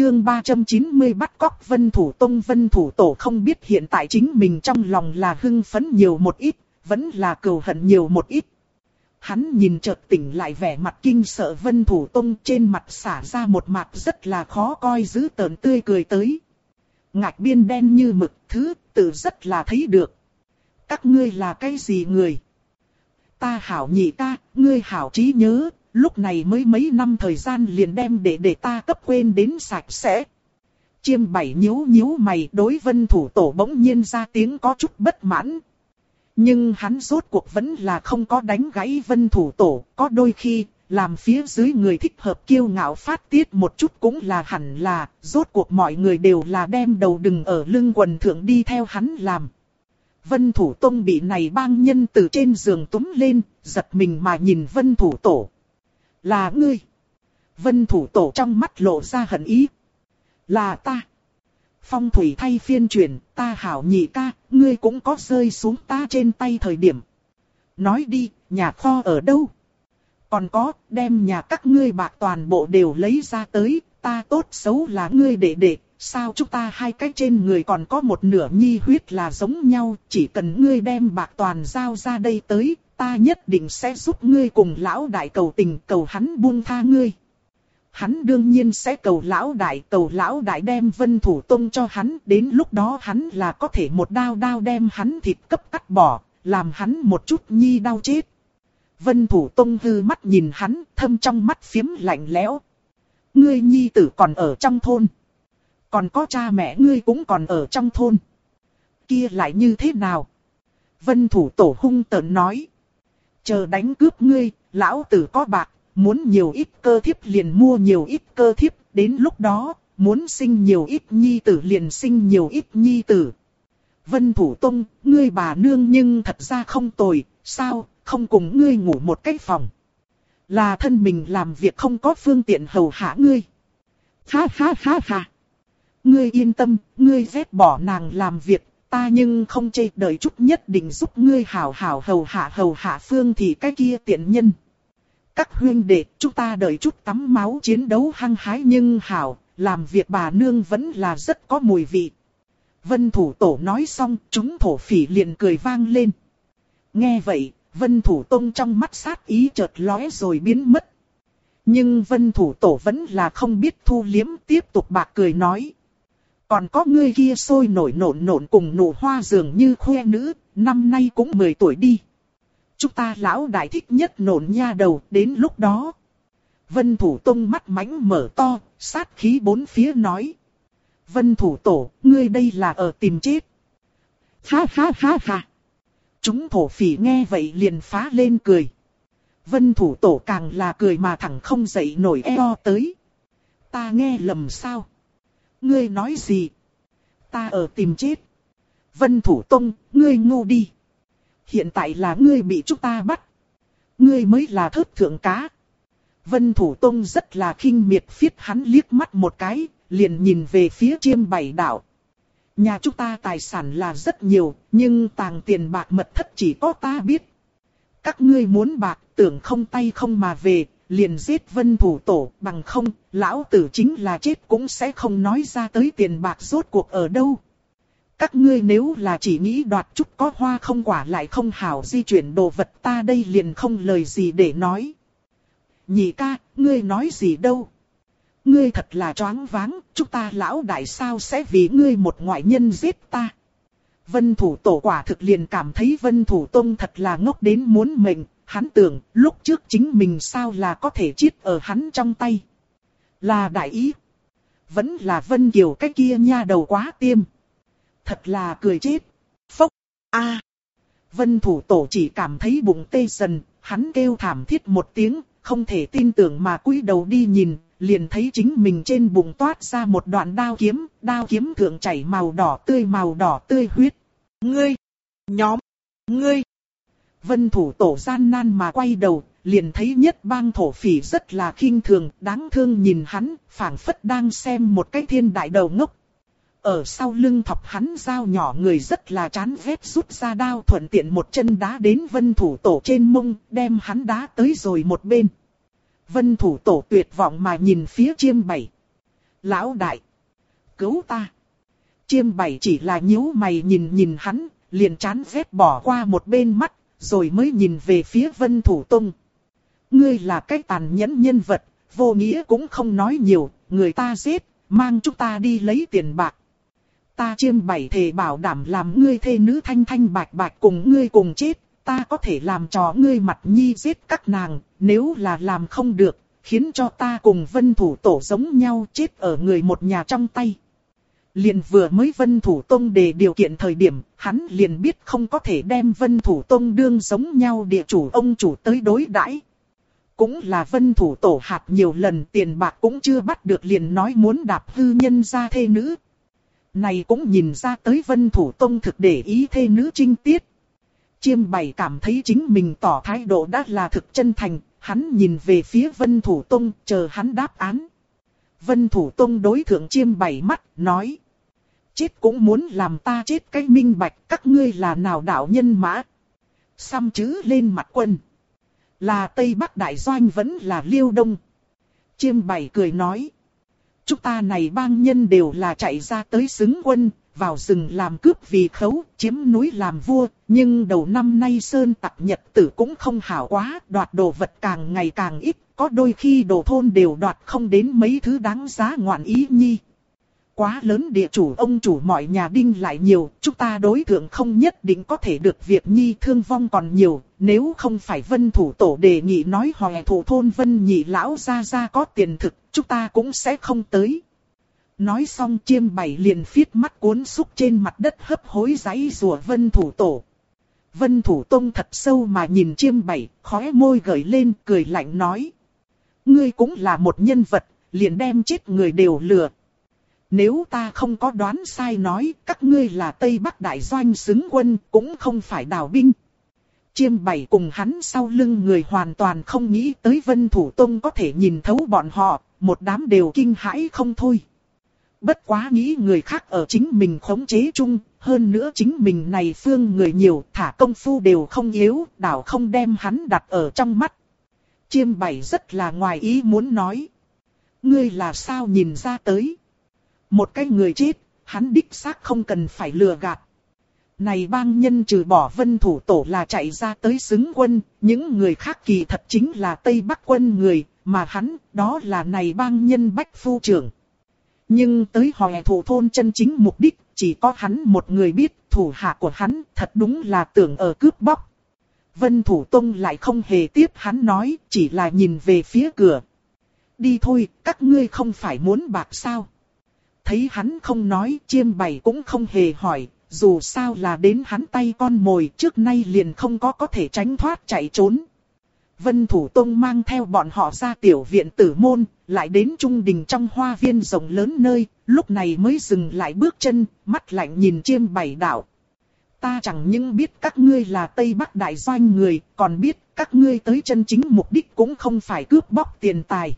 chương 390 bắt cóc Vân Thủ Tông. Vân Thủ Tổ không biết hiện tại chính mình trong lòng là hưng phấn nhiều một ít, vẫn là cừu hận nhiều một ít. Hắn nhìn chợt tỉnh lại vẻ mặt kinh sợ Vân Thủ Tông, trên mặt xả ra một mặt rất là khó coi dữ tợn tươi cười tới. Ngạch biên đen như mực, thứ tự rất là thấy được. Các ngươi là cái gì người? Ta hảo nhị ca, ngươi hảo trí nhớ, lúc này mới mấy năm thời gian liền đem để ta cấp quên đến sạch sẽ. Chiêm Bảy nhíu nhíu mày, đối Vân Thủ Tổ bỗng nhiên ra tiếng có chút bất mãn. Nhưng hắn rốt cuộc vẫn là không có đánh gãy Vân Thủ Tổ, có đôi khi, làm phía dưới người thích hợp kiêu ngạo phát tiết một chút cũng là hẳn là, rốt cuộc mọi người đều là đem đầu đừng ở lưng quần thượng đi theo hắn làm. Vân Thủ Tông bị này bang nhân từ trên giường túm lên, giật mình mà nhìn Vân Thủ Tổ. Là ngươi. Vân Thủ Tổ trong mắt lộ ra hận ý. Là ta. Phong thủy thay phiên chuyển, ta hảo nhị ca, ngươi cũng có rơi xuống ta trên tay thời điểm. Nói đi, nhà kho ở đâu? Còn có, đem nhà các ngươi bạc toàn bộ đều lấy ra tới, ta tốt xấu là ngươi để, sao chúng ta hai cái trên người còn có một nửa nhi huyết là giống nhau, chỉ cần ngươi đem bạc toàn giao ra đây tới, ta nhất định sẽ giúp ngươi cùng lão đại cầu tình, cầu hắn buông tha ngươi. Hắn đương nhiên sẽ cầu lão đại đem Vân Thủ Tông cho hắn, đến lúc đó hắn là có thể một đao đem hắn thịt cấp cắt bỏ, làm hắn một chút nhi đau chết. Vân Thủ Tông hư mắt nhìn hắn, thâm trong mắt phiếm lạnh lẽo. Ngươi nhi tử còn ở trong thôn. Còn có cha mẹ ngươi cũng còn ở trong thôn. Kia lại như thế nào? Vân Thủ Tổ hung tợn nói. Chờ đánh cướp ngươi, lão tử có bạc, muốn nhiều ít cơ thiếp liền mua nhiều ít cơ thiếp, đến lúc đó, muốn sinh nhiều ít nhi tử liền sinh nhiều ít nhi tử. Vân Thủ Tông, ngươi bà nương nhưng thật ra không tồi, sao, không cùng ngươi ngủ một cái phòng. Là thân mình làm việc không có phương tiện hầu hạ ngươi. Ha ha ha ha. Ngươi yên tâm, ngươi ghét bỏ nàng làm việc, ta nhưng không chê, đợi chút nhất định giúp ngươi hảo hảo hầu hạ Phương thì cái kia tiện nhân. Các huynh đệ, chúng ta đợi chút tắm máu chiến đấu hăng hái nhưng hảo, làm việc bà nương vẫn là rất có mùi vị. Vân Thủ Tổ nói xong, chúng thổ phỉ liền cười vang lên. Nghe vậy, Vân Thủ Tông trong mắt sát ý chợt lóe rồi biến mất. Nhưng Vân Thủ Tổ vẫn là không biết thu liếm, tiếp tục bạc cười nói. Còn có ngươi kia sôi nổi nộn cùng nụ hoa dường như khoe nữ, năm nay cũng 10 tuổi đi. Chúng ta lão đại thích nhất nộn nha đầu, đến lúc đó. Vân Thủ Tông mắt mánh mở to, sát khí bốn phía nói. Vân Thủ Tổ, ngươi đây là ở tìm chết. Ha ha ha ha. Chúng thổ phỉ nghe vậy liền phá lên cười. Vân Thủ Tổ càng là cười mà thẳng không dậy nổi eo tới. Ta nghe lầm sao? Ngươi nói gì? Ta ở tìm chết. Vân Thủ Tông, ngươi ngu đi. Hiện tại là ngươi bị chúng ta bắt. Ngươi mới là thớt thượng cá. Vân Thủ Tông rất là khinh miệt phiết hắn liếc mắt một cái, liền nhìn về phía Chiêm Bảy đạo. Nhà chúng ta tài sản là rất nhiều, nhưng tàng tiền bạc mật thất chỉ có ta biết. Các ngươi muốn bạc, tưởng không tay không mà về, liền giết Vân Thủ Tổ, bằng không, lão tử chính là chết cũng sẽ không nói ra tới tiền bạc rốt cuộc ở đâu. Các ngươi nếu là chỉ nghĩ đoạt chút có hoa không quả lại không hảo di chuyển đồ vật, ta đây liền không lời gì để nói. Nhị ca, ngươi nói gì đâu? Ngươi thật là choáng váng, chúng ta lão đại sao sẽ vì ngươi một ngoại nhân giết ta? Vân Thủ Tổ quả thực liền cảm thấy Vân Thủ Tông thật là ngốc đến muốn mệnh, hắn tưởng lúc trước chính mình sao là có thể chiết ở hắn trong tay. Là đại ý. Vẫn là Vân Kiều cái kia nha đầu quá tiêm. Thật là cười chết. Phốc. A. Vân Thủ Tổ chỉ cảm thấy bụng tê dần, hắn kêu thảm thiết một tiếng, không thể tin tưởng mà cúi đầu đi nhìn, liền thấy chính mình trên bụng toát ra một đoạn đao kiếm thượng chảy màu đỏ tươi huyết. Ngươi! Ngươi! Vân Thủ Tổ gian nan mà quay đầu, liền thấy nhất bang thổ phỉ rất là khinh thường, đáng thương nhìn hắn, phảng phất đang xem một cái thiên đại đầu ngốc. Ở sau lưng thọc hắn dao nhỏ người rất là chán ghét rút ra đao thuận tiện một chân đá đến Vân Thủ Tổ trên mông, đem hắn đá tới rồi một bên. Vân Thủ Tổ tuyệt vọng mà nhìn phía Chiêm Bảy. Lão đại, cứu ta. Chiêm Bảy chỉ là nhíu mày nhìn nhìn hắn, liền chán ghét bỏ qua một bên mắt, rồi mới nhìn về phía Vân Thủ Tông. Ngươi là cái tàn nhẫn nhân vật, vô nghĩa cũng không nói nhiều, người ta giết, mang chúng ta đi lấy tiền bạc. Ta Chiêm Bảy thề bảo đảm làm ngươi thê nữ thanh thanh bạch bạch cùng ngươi cùng chết, ta có thể làm cho ngươi mặt nhi giết các nàng, nếu là làm không được, khiến cho ta cùng Vân Thủ Tổ giống nhau chết ở người một nhà trong tay. Liền vừa mới Vân Thủ Tông đề điều kiện thời điểm, hắn liền biết không có thể đem Vân Thủ Tông đương giống nhau địa chủ ông chủ tới đối đãi. Cũng là Vân Thủ Tổ hạt nhiều lần tiền bạc cũng chưa bắt được liền nói muốn đạp hư nhân ra thê nữ. Này cũng nhìn ra tới Vân Thủ Tông thực để ý thê nữ trinh tiết. Chiêm Bảy cảm thấy chính mình tỏ thái độ đã là thực chân thành, hắn nhìn về phía Vân Thủ Tông chờ hắn đáp án. Vân Thủ Tông đối thượng Chiêm Bảy mắt, nói. Chết cũng muốn làm ta chết cái minh bạch, các ngươi là nào đạo nhân mã. Xăm chữ lên mặt quân. Là Tây Bắc Đại Doanh vẫn là Liêu Đông. Chiêm Bảy cười nói. Chúng ta này bang nhân đều là chạy ra tới xứng quân, vào rừng làm cướp vì khấu, chiếm núi làm vua. Nhưng đầu năm nay sơn tặc nhật tử cũng không hảo quá, đoạt đồ vật càng ngày càng ít. Có đôi khi đồ thôn đều đoạt không đến mấy thứ đáng giá ngoạn ý nhi. Quá lớn địa chủ ông chủ mọi nhà đinh lại nhiều, chúng ta đối tượng không nhất định có thể được việc nhi thương vong còn nhiều. Nếu không phải Vân Thủ Tổ đề nghị nói hòe thủ thôn Vân Nhị lão ra có tiền thực, chúng ta cũng sẽ không tới. Nói xong Chiêm Bảy liền phiết mắt cuốn xúc trên mặt đất hấp hối giãy rùa Vân Thủ Tổ. Vân Thủ Tông thật sâu mà nhìn Chiêm Bảy, khóe môi gởi lên cười lạnh nói. Ngươi cũng là một nhân vật, liền đem chết người đều lừa. Nếu ta không có đoán sai nói, các ngươi là Tây Bắc Đại Doanh xứng quân, cũng không phải đào binh. Chiêm Bảy cùng hắn sau lưng người hoàn toàn không nghĩ tới Vân Thủ Tông có thể nhìn thấu bọn họ, một đám đều kinh hãi không thôi. Bất quá nghĩ người khác ở chính mình khống chế chung, hơn nữa chính mình này phương người nhiều, thả công phu đều không yếu, đảo không đem hắn đặt ở trong mắt. Chiêm Bảy rất là ngoài ý muốn nói. Ngươi là sao nhìn ra tới? Một cái người chết, hắn đích xác không cần phải lừa gạt. Này bang nhân trừ bỏ Vân Thủ Tổ là chạy ra tới xứng quân, những người khác kỳ thật chính là Tây Bắc quân người, mà hắn, đó là này bang nhân Bách Phu trưởng. Nhưng tới hòe thủ thôn chân chính mục đích, chỉ có hắn một người biết, thủ hạ của hắn thật đúng là tưởng ở cướp bóc. Vân Thủ Tông lại không hề tiếp hắn nói, chỉ là nhìn về phía cửa. Đi thôi, các ngươi không phải muốn bạc sao? Thấy hắn không nói, Chiêm Bảy cũng không hề hỏi, dù sao là đến hắn tay con mồi trước nay liền không có thể tránh thoát chạy trốn. Vân Thủ Tông mang theo bọn họ ra tiểu viện tử môn, lại đến trung đình trong hoa viên rộng lớn nơi, lúc này mới dừng lại bước chân, mắt lạnh nhìn Chiêm Bảy đạo. Ta chẳng những biết các ngươi là Tây Bắc Đại Doanh người, còn biết các ngươi tới chân chính mục đích cũng không phải cướp bóc tiền tài.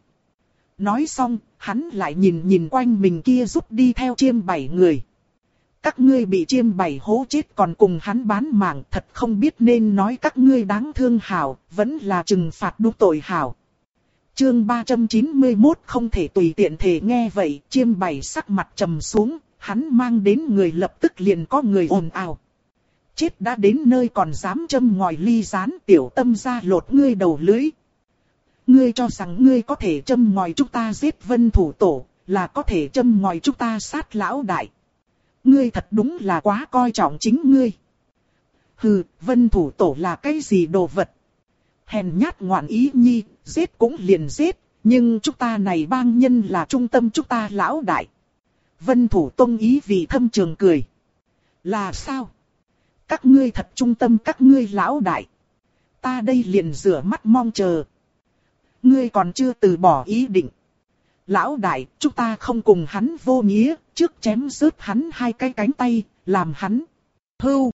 Nói xong, hắn lại nhìn nhìn quanh mình kia giúp đi theo Chiêm Bảy người. Các ngươi bị Chiêm Bảy hố chết còn cùng hắn bán mạng, thật không biết nên nói các ngươi đáng thương hảo, vẫn là trừng phạt đúng tội hảo. Chương 391 không thể tùy tiện thể nghe vậy, Chiêm Bảy sắc mặt trầm xuống, hắn mang đến người lập tức liền có người ồn ào. Chết đã đến nơi còn dám châm ngòi ly gián, tiểu tâm ra lột ngươi đầu lưới. Ngươi cho rằng ngươi có thể châm ngòi chúng ta giết Vân Thủ Tổ, là có thể châm ngòi chúng ta sát lão đại. Ngươi thật đúng là quá coi trọng chính ngươi. Hừ, Vân Thủ Tổ là cái gì đồ vật? Hèn nhát ngoạn ý nhi, giết cũng liền giết, nhưng chúng ta này bang nhân là trung tâm chúng ta lão đại. Vân Thủ Tông ý vì thâm trường cười. Là sao? Các ngươi thật trung tâm các ngươi lão đại. Ta đây liền rửa mắt mong chờ. Ngươi còn chưa từ bỏ ý định. Lão đại, chúng ta không cùng hắn vô nghĩa, trước chém rớt hắn hai cái cánh tay, làm hắn hưu.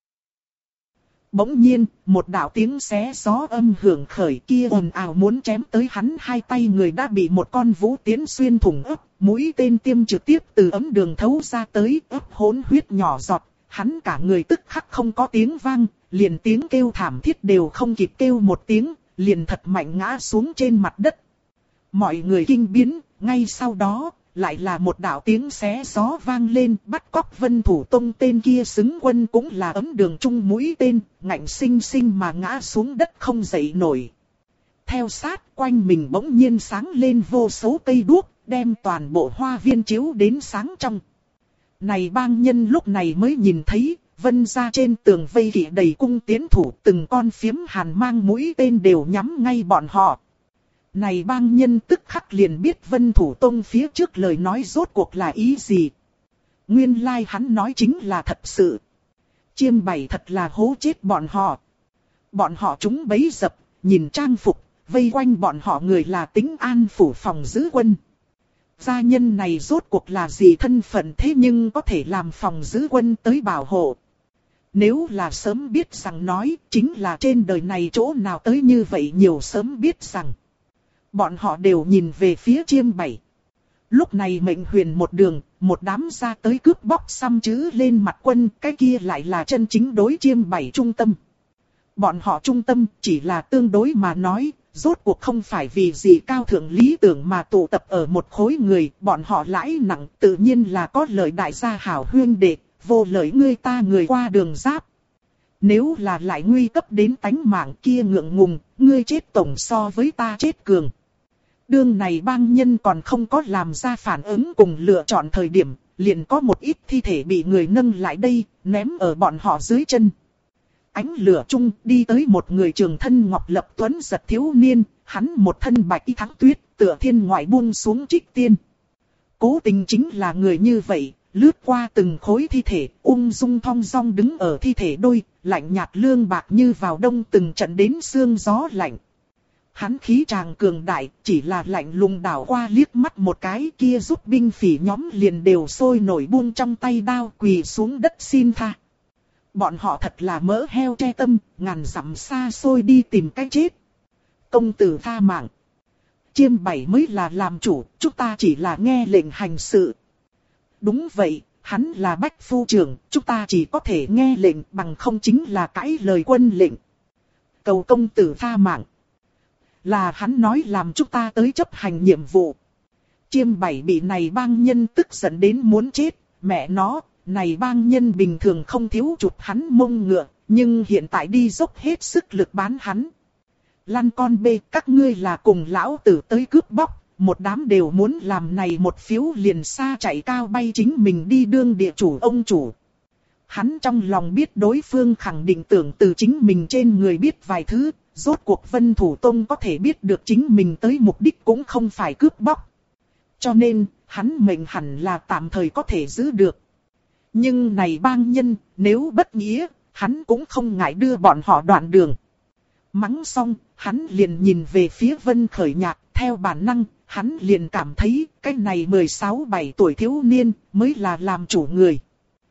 Bỗng nhiên, một đạo tiếng xé gió âm hưởng khởi kia ồn ào muốn chém tới hắn hai tay người đã bị một con vũ tiến xuyên thủng ấp, mũi tên tiêm trực tiếp từ ấm đường thấu ra tới ấp hỗn huyết nhỏ giọt, hắn cả người tức khắc không có tiếng vang, liền tiếng kêu thảm thiết đều không kịp kêu một tiếng, liền thật mạnh ngã xuống trên mặt đất. Mọi người kinh biến, ngay sau đó, lại là một đạo tiếng xé gió vang lên, bắt cóc Vân Thủ Tông tên kia xứng quân cũng là ấm đường chung mũi tên, ngạnh sinh sinh mà ngã xuống đất không dậy nổi. Theo sát, quanh mình bỗng nhiên sáng lên vô số cây đuốc, đem toàn bộ hoa viên chiếu đến sáng trong. Này bang nhân lúc này mới nhìn thấy, Vân gia trên tường vây kỵ đầy cung tiến thủ, từng con phiếm hàn mang mũi tên đều nhắm ngay bọn họ. Này bang nhân tức khắc liền biết Vân Thủ Tông phía trước lời nói rốt cuộc là ý gì. Nguyên lai hắn nói chính là thật sự. Chiêm Bảy thật là hố chết bọn họ. Bọn họ chúng bấy dập, nhìn trang phục, vây quanh bọn họ người là Tĩnh An phủ phòng giữ quân. Gia nhân này rốt cuộc là gì thân phận thế nhưng có thể làm phòng giữ quân tới bảo hộ. Nếu là sớm biết rằng nói, chính là trên đời này chỗ nào tới như vậy nhiều sớm biết rằng. Bọn họ đều nhìn về phía Chiêm Bảy. Lúc này mệnh huyền một đường, một đám ra tới cướp bóc xăm chữ lên mặt quân, cái kia lại là chân chính đối Chiêm Bảy trung tâm. Bọn họ trung tâm chỉ là tương đối mà nói, rốt cuộc không phải vì gì cao thượng lý tưởng mà tụ tập ở một khối người, bọn họ lãi nặng tự nhiên là có lợi đại gia hảo huyên đệ, vô lợi ngươi ta người qua đường giáp. Nếu là lại nguy cấp đến tánh mạng kia ngượng ngùng, ngươi chết tổng so với ta chết cường. Đương này bang nhân còn không có làm ra phản ứng cùng lựa chọn thời điểm, liền có một ít thi thể bị người nâng lại đây, ném ở bọn họ dưới chân. Ánh lửa chung đi tới một người trường thân ngọc lập tuấn giật thiếu niên, hắn một thân bạch y thắng tuyết, tựa thiên ngoại buông xuống trích tiên. Cố Tình chính là người như vậy, lướt qua từng khối thi thể, ung dung thong dong đứng ở thi thể đôi, lạnh nhạt lương bạc như vào đông từng trận đến sương gió lạnh. Hắn khí tràng cường đại, chỉ là lạnh lùng đảo qua liếc mắt một cái kia giúp binh phỉ nhóm liền đều sôi nổi buông trong tay đao quỳ xuống đất xin tha. Bọn họ thật là mỡ heo che tâm, ngàn dặm xa xôi đi tìm cái chết. Công tử tha mạng. Chiêm Bảy mới là làm chủ, chúng ta chỉ là nghe lệnh hành sự. Đúng vậy, hắn là bách phu trưởng, chúng ta chỉ có thể nghe lệnh bằng không chính là cãi lời quân lệnh. Cầu công tử tha mạng. Là hắn nói làm chúng ta tới chấp hành nhiệm vụ. Chiêm Bảy bị này bang nhân tức giận đến muốn chết, mẹ nó, này bang nhân bình thường không thiếu chụp hắn mông ngựa, nhưng hiện tại đi dốc hết sức lực bán hắn. Lăn con bê, các ngươi là cùng lão tử tới cướp bóc, một đám đều muốn làm này một phiếu liền xa chạy cao bay chính mình đi đương địa chủ ông chủ. Hắn trong lòng biết đối phương khẳng định tưởng từ chính mình trên người biết vài thứ, rốt cuộc Vân Thủ Tông có thể biết được chính mình tới mục đích cũng không phải cướp bóc. Cho nên, hắn mệnh hẳn là tạm thời có thể giữ được. Nhưng này bang nhân, nếu bất nghĩa, hắn cũng không ngại đưa bọn họ đoạn đường. Mắng xong, hắn liền nhìn về phía Vân Khởi Nhạc, theo bản năng, hắn liền cảm thấy cái này 16-17 tuổi thiếu niên mới là làm chủ người.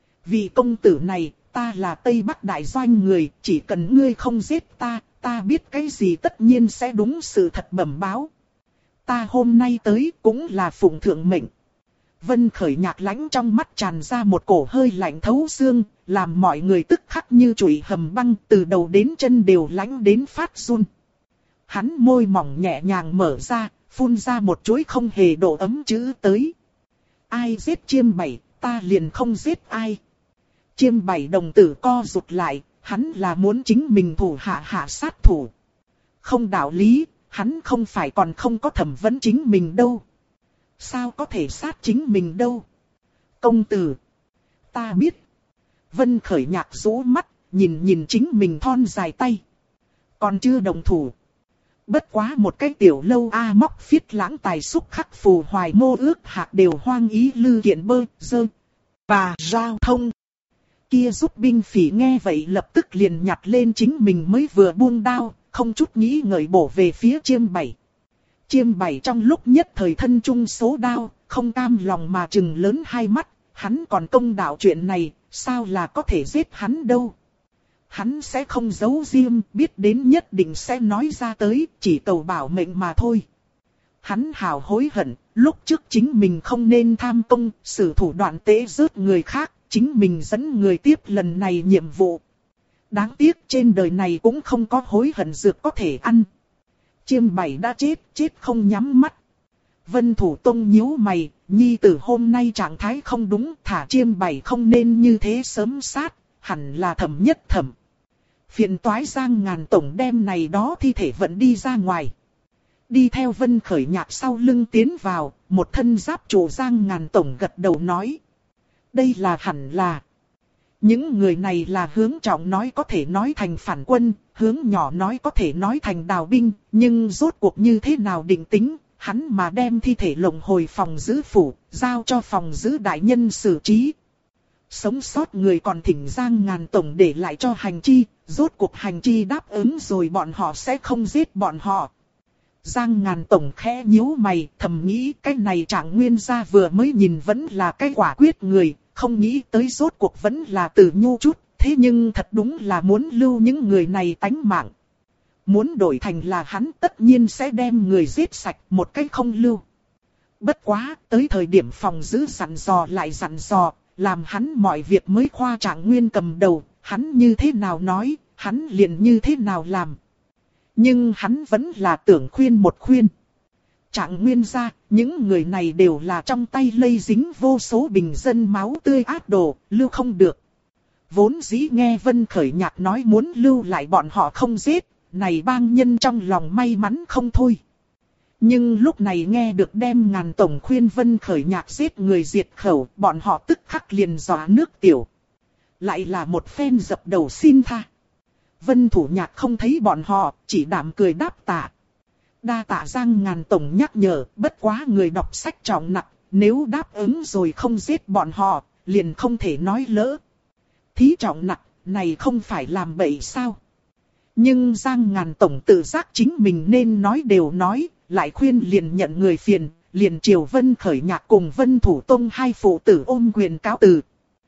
Vì công tử này, ta là Tây Bắc Đại Doanh người, chỉ cần ngươi không giết ta, ta biết cái gì tất nhiên sẽ đúng sự thật bẩm báo. Ta hôm nay tới cũng là phụng thượng mệnh. Vân Khởi Nhạc lãnh trong mắt tràn ra một cổ hơi lạnh thấu xương, làm mọi người tức khắc như chùy hầm băng, từ đầu đến chân đều lãnh đến phát run. Hắn môi mỏng nhẹ nhàng mở ra, phun ra một chuỗi không hề độ ấm chữ tới. Ai giết Chiêm Bảy, ta liền không giết ai. Chiêm Bảy đồng tử co rụt lại, hắn là muốn chính mình thủ hạ sát thủ. Không đạo lý, hắn không phải còn không có thẩm vấn chính mình đâu. Sao có thể sát chính mình đâu? Công tử, ta biết. Vân Khởi Nhạc rũ mắt, nhìn chính mình thon dài tay. Còn chưa đồng thủ. Bất quá một cái tiểu lâu móc phiết lãng tài xúc khắc phù hoài mô ước hạc đều hoang ý lư kiện bơ, dơ, và giao thông. Kia giúp binh phỉ nghe vậy lập tức liền nhặt lên chính mình mới vừa buông đao, không chút nghĩ ngợi bổ về phía Chiêm Bảy. Chiêm Bảy trong lúc nhất thời thân chung số đao, không cam lòng mà trừng lớn hai mắt, hắn còn công đạo chuyện này, sao là có thể giết hắn đâu. Hắn sẽ không giấu riêng, biết đến nhất định sẽ nói ra tới, chỉ cầu bảo mệnh mà thôi. Hắn hào hối hận, lúc trước chính mình không nên tham công, sử thủ đoạn tế rớt người khác, chính mình dẫn người tiếp lần này nhiệm vụ. Đáng tiếc trên đời này cũng không có hối hận dược có thể ăn. Chiêm Bảy đã chết, chết không nhắm mắt. Vân Thủ Tông nhíu mày, nhi tử hôm nay trạng thái không đúng, thả chiêm bảy không nên như thế sớm sát, hẳn là Thẩm Nhất Thẩm. Phiền toái Giang Ngàn Tổng đem này đó thi thể vận đi ra ngoài. Đi theo Vân Khởi Nhạc sau lưng tiến vào, một thân giáp trụ Giang Ngàn Tổng gật đầu nói. Đây là hẳn là. Những người này là hướng trọng nói có thể nói thành phản quân, hướng nhỏ nói có thể nói thành đào binh, nhưng rốt cuộc như thế nào định tính, hắn mà đem thi thể lồng hồi phòng giữ phủ, giao cho phòng giữ đại nhân xử trí. Sống sót người còn thỉnh Giang Ngàn Tổng để lại cho hành chi, rốt cuộc hành chi đáp ứng rồi bọn họ sẽ không giết bọn họ. Giang Ngàn Tổng khẽ nhíu mày, thầm nghĩ cái này Trạng Nguyên gia vừa mới nhìn vẫn là cái quả quyết người, không nghĩ tới rốt cuộc vẫn là Từ Nhu chút, thế nhưng thật đúng là muốn lưu những người này tánh mạng. Muốn đổi thành là hắn tất nhiên sẽ đem người giết sạch một cách không lưu. Bất quá, tới thời điểm phòng giữ dặn dò lại dặn dò, làm hắn mọi việc mới khoa Trạng Nguyên cầm đầu, hắn như thế nào nói, hắn liền như thế nào làm. Nhưng hắn vẫn là tưởng khuyên một khuyên. Trạng Nguyên gia, những người này đều là trong tay lây dính vô số bình dân máu tươi ác đồ, lưu không được. Vốn dĩ nghe Vân Khởi Nhạc nói muốn lưu lại bọn họ không giết, này bang nhân trong lòng may mắn không thôi. Nhưng lúc này nghe được đem Ngàn Tổng khuyên Vân Khởi Nhạc giết người diệt khẩu, bọn họ tức khắc liền dọa nước tiểu. Lại là một phen dập đầu xin tha. Vân Thủ Nhạc không thấy bọn họ, chỉ đạm cười đáp tạ. Đa tạ Giang Ngàn Tổng nhắc nhở, bất quá người đọc sách trọng nặng, nếu đáp ứng rồi không giết bọn họ, liền không thể nói lỡ. Thí trọng nặng, này không phải làm bậy sao? Nhưng Giang Ngàn Tổng tự giác chính mình nên nói đều nói, lại khuyên liền nhận người phiền, liền chiều Vân Khởi Nhạc cùng Vân Thủ Tông hai phụ tử ôm quyền cáo từ.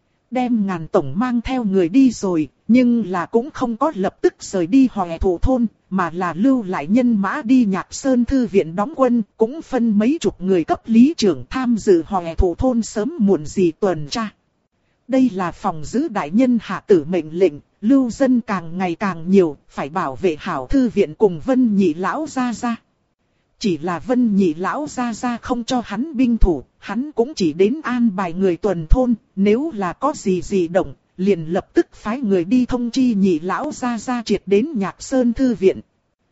Đem Ngàn Tổng mang theo người đi rồi, nhưng là cũng không có lập tức rời đi Hoè Thụ thôn, mà là lưu lại nhân mã đi Nhạc Sơn Thư viện đóng quân, cũng phân mấy chục người cấp lý trưởng tham dự Hoè Thụ thôn sớm muộn gì tuần tra. Đây là phòng giữ đại nhân hạ tử mệnh lệnh, lưu dân càng ngày càng nhiều, phải bảo vệ hảo thư viện cùng Vân Nhị lão gia gia. Chỉ là Vân Nhị lão gia gia không cho hắn binh thủ, hắn cũng chỉ đến an bài người tuần thôn, nếu là có gì động, liền lập tức phái người đi thông chi Nhị lão gia gia triệt đến Nhạc Sơn Thư viện.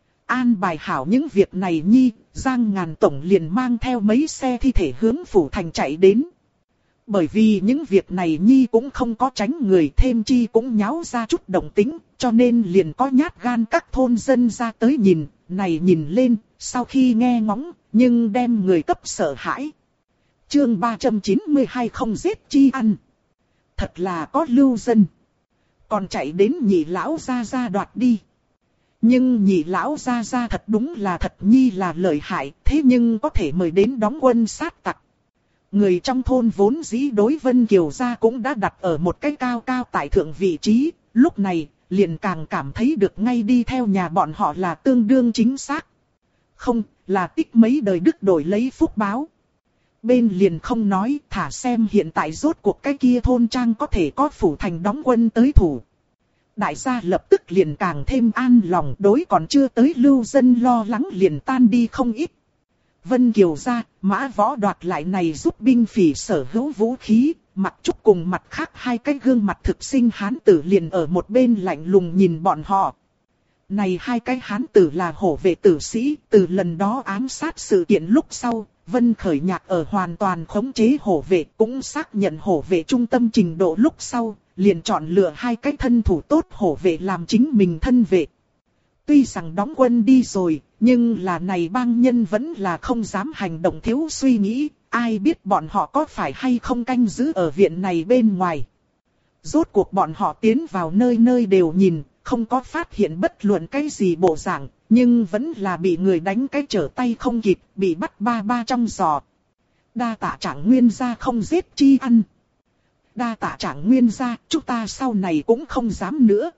An bài hảo những việc này nhi, Giang Ngàn Tổng liền mang theo mấy xe thi thể hướng phủ thành chạy đến. Bởi vì những việc này nhi cũng không có tránh người, thêm chi cũng nháo ra chút động tính, cho nên liền có nhát gan các thôn dân ra tới nhìn, này nhìn lên, sau khi nghe ngóng, nhưng đem người cấp sợ hãi. Chương 392 không giết chi ăn. Thật là có lưu dân. Còn chạy đến Nhị lão gia đoạt đi. Nhưng Nhị lão gia thật đúng là thật nhi là lợi hại, thế nhưng có thể mời đến đóng quân sát tặc. Người trong thôn vốn dĩ đối Vân Kiều gia cũng đã đặt ở một cái cao cao tại thượng vị trí, lúc này liền càng cảm thấy được ngay đi theo nhà bọn họ là tương đương chính xác. Không, là tích mấy đời đức đổi lấy phúc báo. Bên liền không nói, thả xem hiện tại rốt cuộc cái kia thôn trang có thể có phủ thành đóng quân tới thủ. Đại gia lập tức liền càng thêm an lòng, đối còn chưa tới lưu dân lo lắng liền tan đi không ít. Vân Kiều gia, Mã Võ đoạt lại này giúp binh phỉ sở hữu vũ khí, Mặc Trúc cùng mặt khác hai cái gương mặt thực sinh hán tử liền ở một bên lạnh lùng nhìn bọn họ. Này hai cái hán tử là hổ vệ tử sĩ, từ lần đó ám sát sự kiện lúc sau, Vân Khởi Nhạc ở hoàn toàn khống chế hổ vệ, cũng xác nhận hổ vệ trung tâm trình độ lúc sau, liền chọn lựa hai cái thân thủ tốt hổ vệ làm chính mình thân vệ. Tuy rằng đóng quân đi rồi, nhưng là này bang nhân vẫn là không dám hành động thiếu suy nghĩ, ai biết bọn họ có phải hay không canh giữ ở viện này bên ngoài. Rốt cuộc bọn họ tiến vào nơi nơi đều nhìn, không có phát hiện bất luận cái gì bộ dạng, nhưng vẫn là bị người đánh cái trở tay không kịp, bị bắt ba trong giò. Đa tạ Trạng Nguyên gia không giết chi ăn. Đa tạ Trạng Nguyên gia, chúng ta sau này cũng không dám nữa.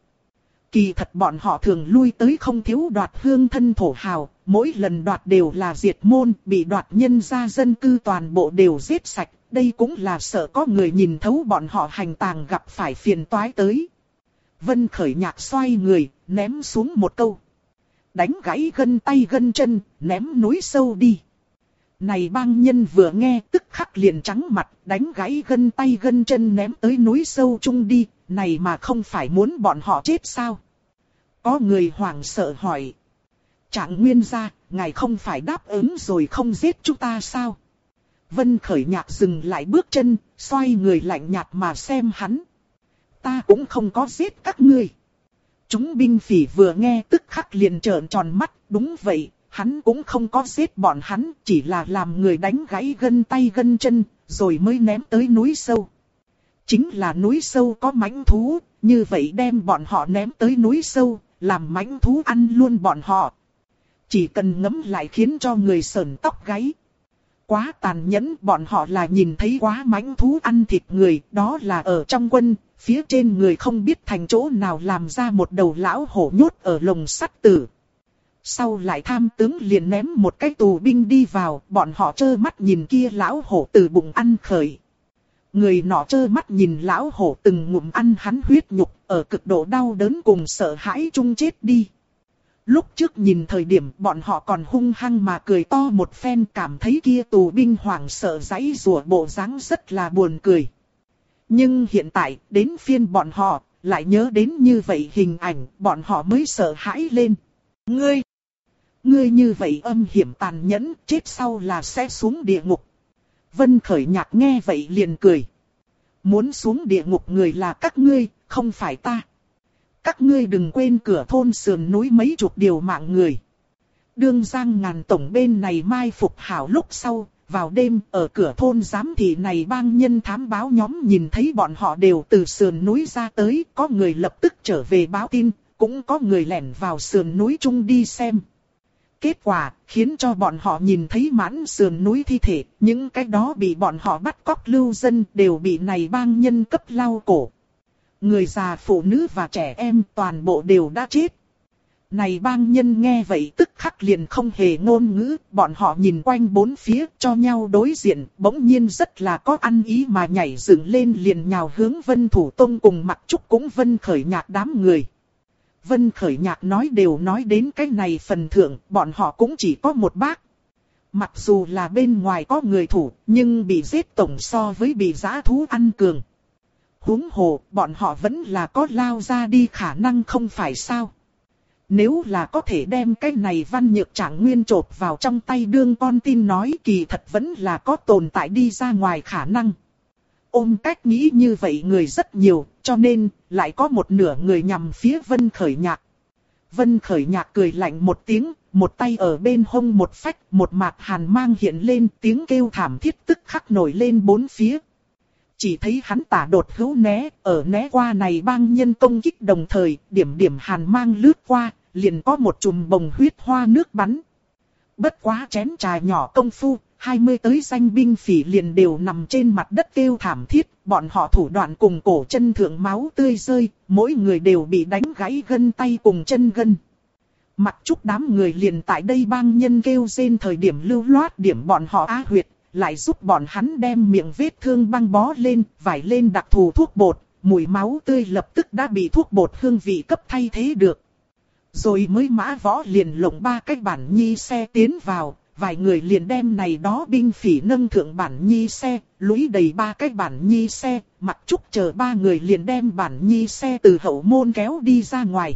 Kỳ thật bọn họ thường lui tới không thiếu đoạt hương thân thổ hào, mỗi lần đoạt đều là diệt môn, bị đoạt nhân gia dân cư toàn bộ đều giết sạch, đây cũng là sợ có người nhìn thấu bọn họ hành tàng gặp phải phiền toái tới. Vân Khởi Nhạc xoay người, ném xuống một câu. Đánh gãy gân tay gân chân, ném núi sâu đi. Này bang nhân vừa nghe tức khắc liền trắng mặt, đánh gãy gân tay gân chân ném tới núi sâu chung đi, này mà không phải muốn bọn họ chết sao? Có người hoảng sợ hỏi. Trạng nguyên gia, ngài không phải đáp ứng rồi không giết chúng ta sao? Vân Khởi Nhạc dừng lại bước chân, xoay người lạnh nhạt mà xem hắn. Ta cũng không có giết các ngươi. Chúng binh phỉ vừa nghe tức khắc liền trợn tròn mắt, đúng vậy, hắn cũng không có giết bọn hắn, chỉ là làm người đánh gãy gân tay gân chân, rồi mới ném tới núi sâu. Chính là núi sâu có mãnh thú, như vậy đem bọn họ ném tới núi sâu, làm mãnh thú ăn luôn bọn họ. Chỉ cần ngấm lại khiến cho người sởn tóc gáy. Quá tàn nhẫn, bọn họ là nhìn thấy quá mãnh thú ăn thịt người, đó là ở trong quân, phía trên người không biết thành chỗ nào làm ra một đầu lão hổ nhốt ở lồng sắt tử. Sau lại tham tướng liền ném một cái tù binh đi vào, bọn họ trơ mắt nhìn kia lão hổ từ bụng ăn khởi. Người nọ trơ mắt nhìn lão hổ từng ngụm ăn hắn huyết nhục, ở cực độ đau đớn cùng sợ hãi chung chết đi. Lúc trước nhìn thời điểm bọn họ còn hung hăng mà cười to một phen, cảm thấy kia tù binh hoảng sợ giãy giụa bộ dáng rất là buồn cười. Nhưng hiện tại, đến phiên bọn họ, lại nhớ đến như vậy hình ảnh, bọn họ mới sợ hãi lên. Ngươi như vậy âm hiểm tàn nhẫn, chết sau là sẽ xuống địa ngục. Vân Khởi Nhạc nghe vậy liền cười. Muốn xuống địa ngục người là các ngươi, không phải ta. Các ngươi đừng quên cửa thôn sườn núi mấy chục điều mạng người. Đương Giang Ngàn tổng bên này mai phục hảo lúc sau, vào đêm ở cửa thôn giám thị này bang nhân thám báo nhóm nhìn thấy bọn họ đều từ sườn núi ra tới, có người lập tức trở về báo tin, cũng có người lẻn vào sườn núi chung đi xem. Kết quả, khiến cho bọn họ nhìn thấy mãn sườn núi thi thể, những cái đó bị bọn họ bắt cóc lưu dân đều bị này bang nhân cấp lau cổ. Người già, phụ nữ và trẻ em toàn bộ đều đã chết. Này bang nhân nghe vậy tức khắc liền không hề ngôn ngữ, bọn họ nhìn quanh bốn phía cho nhau đối diện, bỗng nhiên rất là có ăn ý mà nhảy dựng lên liền nhào hướng Vân Thủ Tông cùng Mặc Trúc cũng Vân Khởi Nhạc đám người. Vân Khởi Nhạc nói đều nói đến cái này phần thượng, bọn họ cũng chỉ có một bác. Mặc dù là bên ngoài có người thủ, nhưng bị giết tổng so với bị dã thú ăn cường. Huống hồ, bọn họ vẫn là có lao ra đi khả năng không phải sao. Nếu là có thể đem cái này Văn Nhược Trạng Nguyên chộp vào trong tay đương con tin nói, kỳ thật vẫn là có tồn tại đi ra ngoài khả năng. Ôm cách nghĩ như vậy người rất nhiều, cho nên lại có một nửa người nhằm phía Vân Khởi Nhạc. Vân Khởi Nhạc cười lạnh một tiếng, một tay ở bên hông một phách, một mạt hàn mang hiện lên, tiếng kêu thảm thiết tức khắc nổi lên bốn phía. Chỉ thấy hắn tả đột hữu né, ở né qua này bang nhân công kích đồng thời, điểm điểm hàn mang lướt qua, liền có một chùm bồng huyết hoa nước bắn. Bất quá chén trà nhỏ công phu, 20 tới danh binh phỉ liền đều nằm trên mặt đất kêu thảm thiết, bọn họ thủ đoạn cùng cổ chân thượng máu tươi rơi, mỗi người đều bị đánh gãy gân tay cùng chân gân. Mặc Trúc đám người liền tại đây bang nhân kêu rên thời điểm lưu loát điểm bọn họ á huyệt, lại giúp bọn hắn đem miệng vết thương băng bó lên, vải lên đặc thù thuốc bột, mùi máu tươi lập tức đã bị thuốc bột hương vị cấp thay thế được. Rồi mới mã võ liền lộng 3 cái bản nhi xe tiến vào, vài người liền đem này đó binh phỉ nâng thượng bản nhi xe, lũy đầy 3 cái bản nhi xe, Mặc Trúc chờ 3 người liền đem bản nhi xe từ hậu môn kéo đi ra ngoài.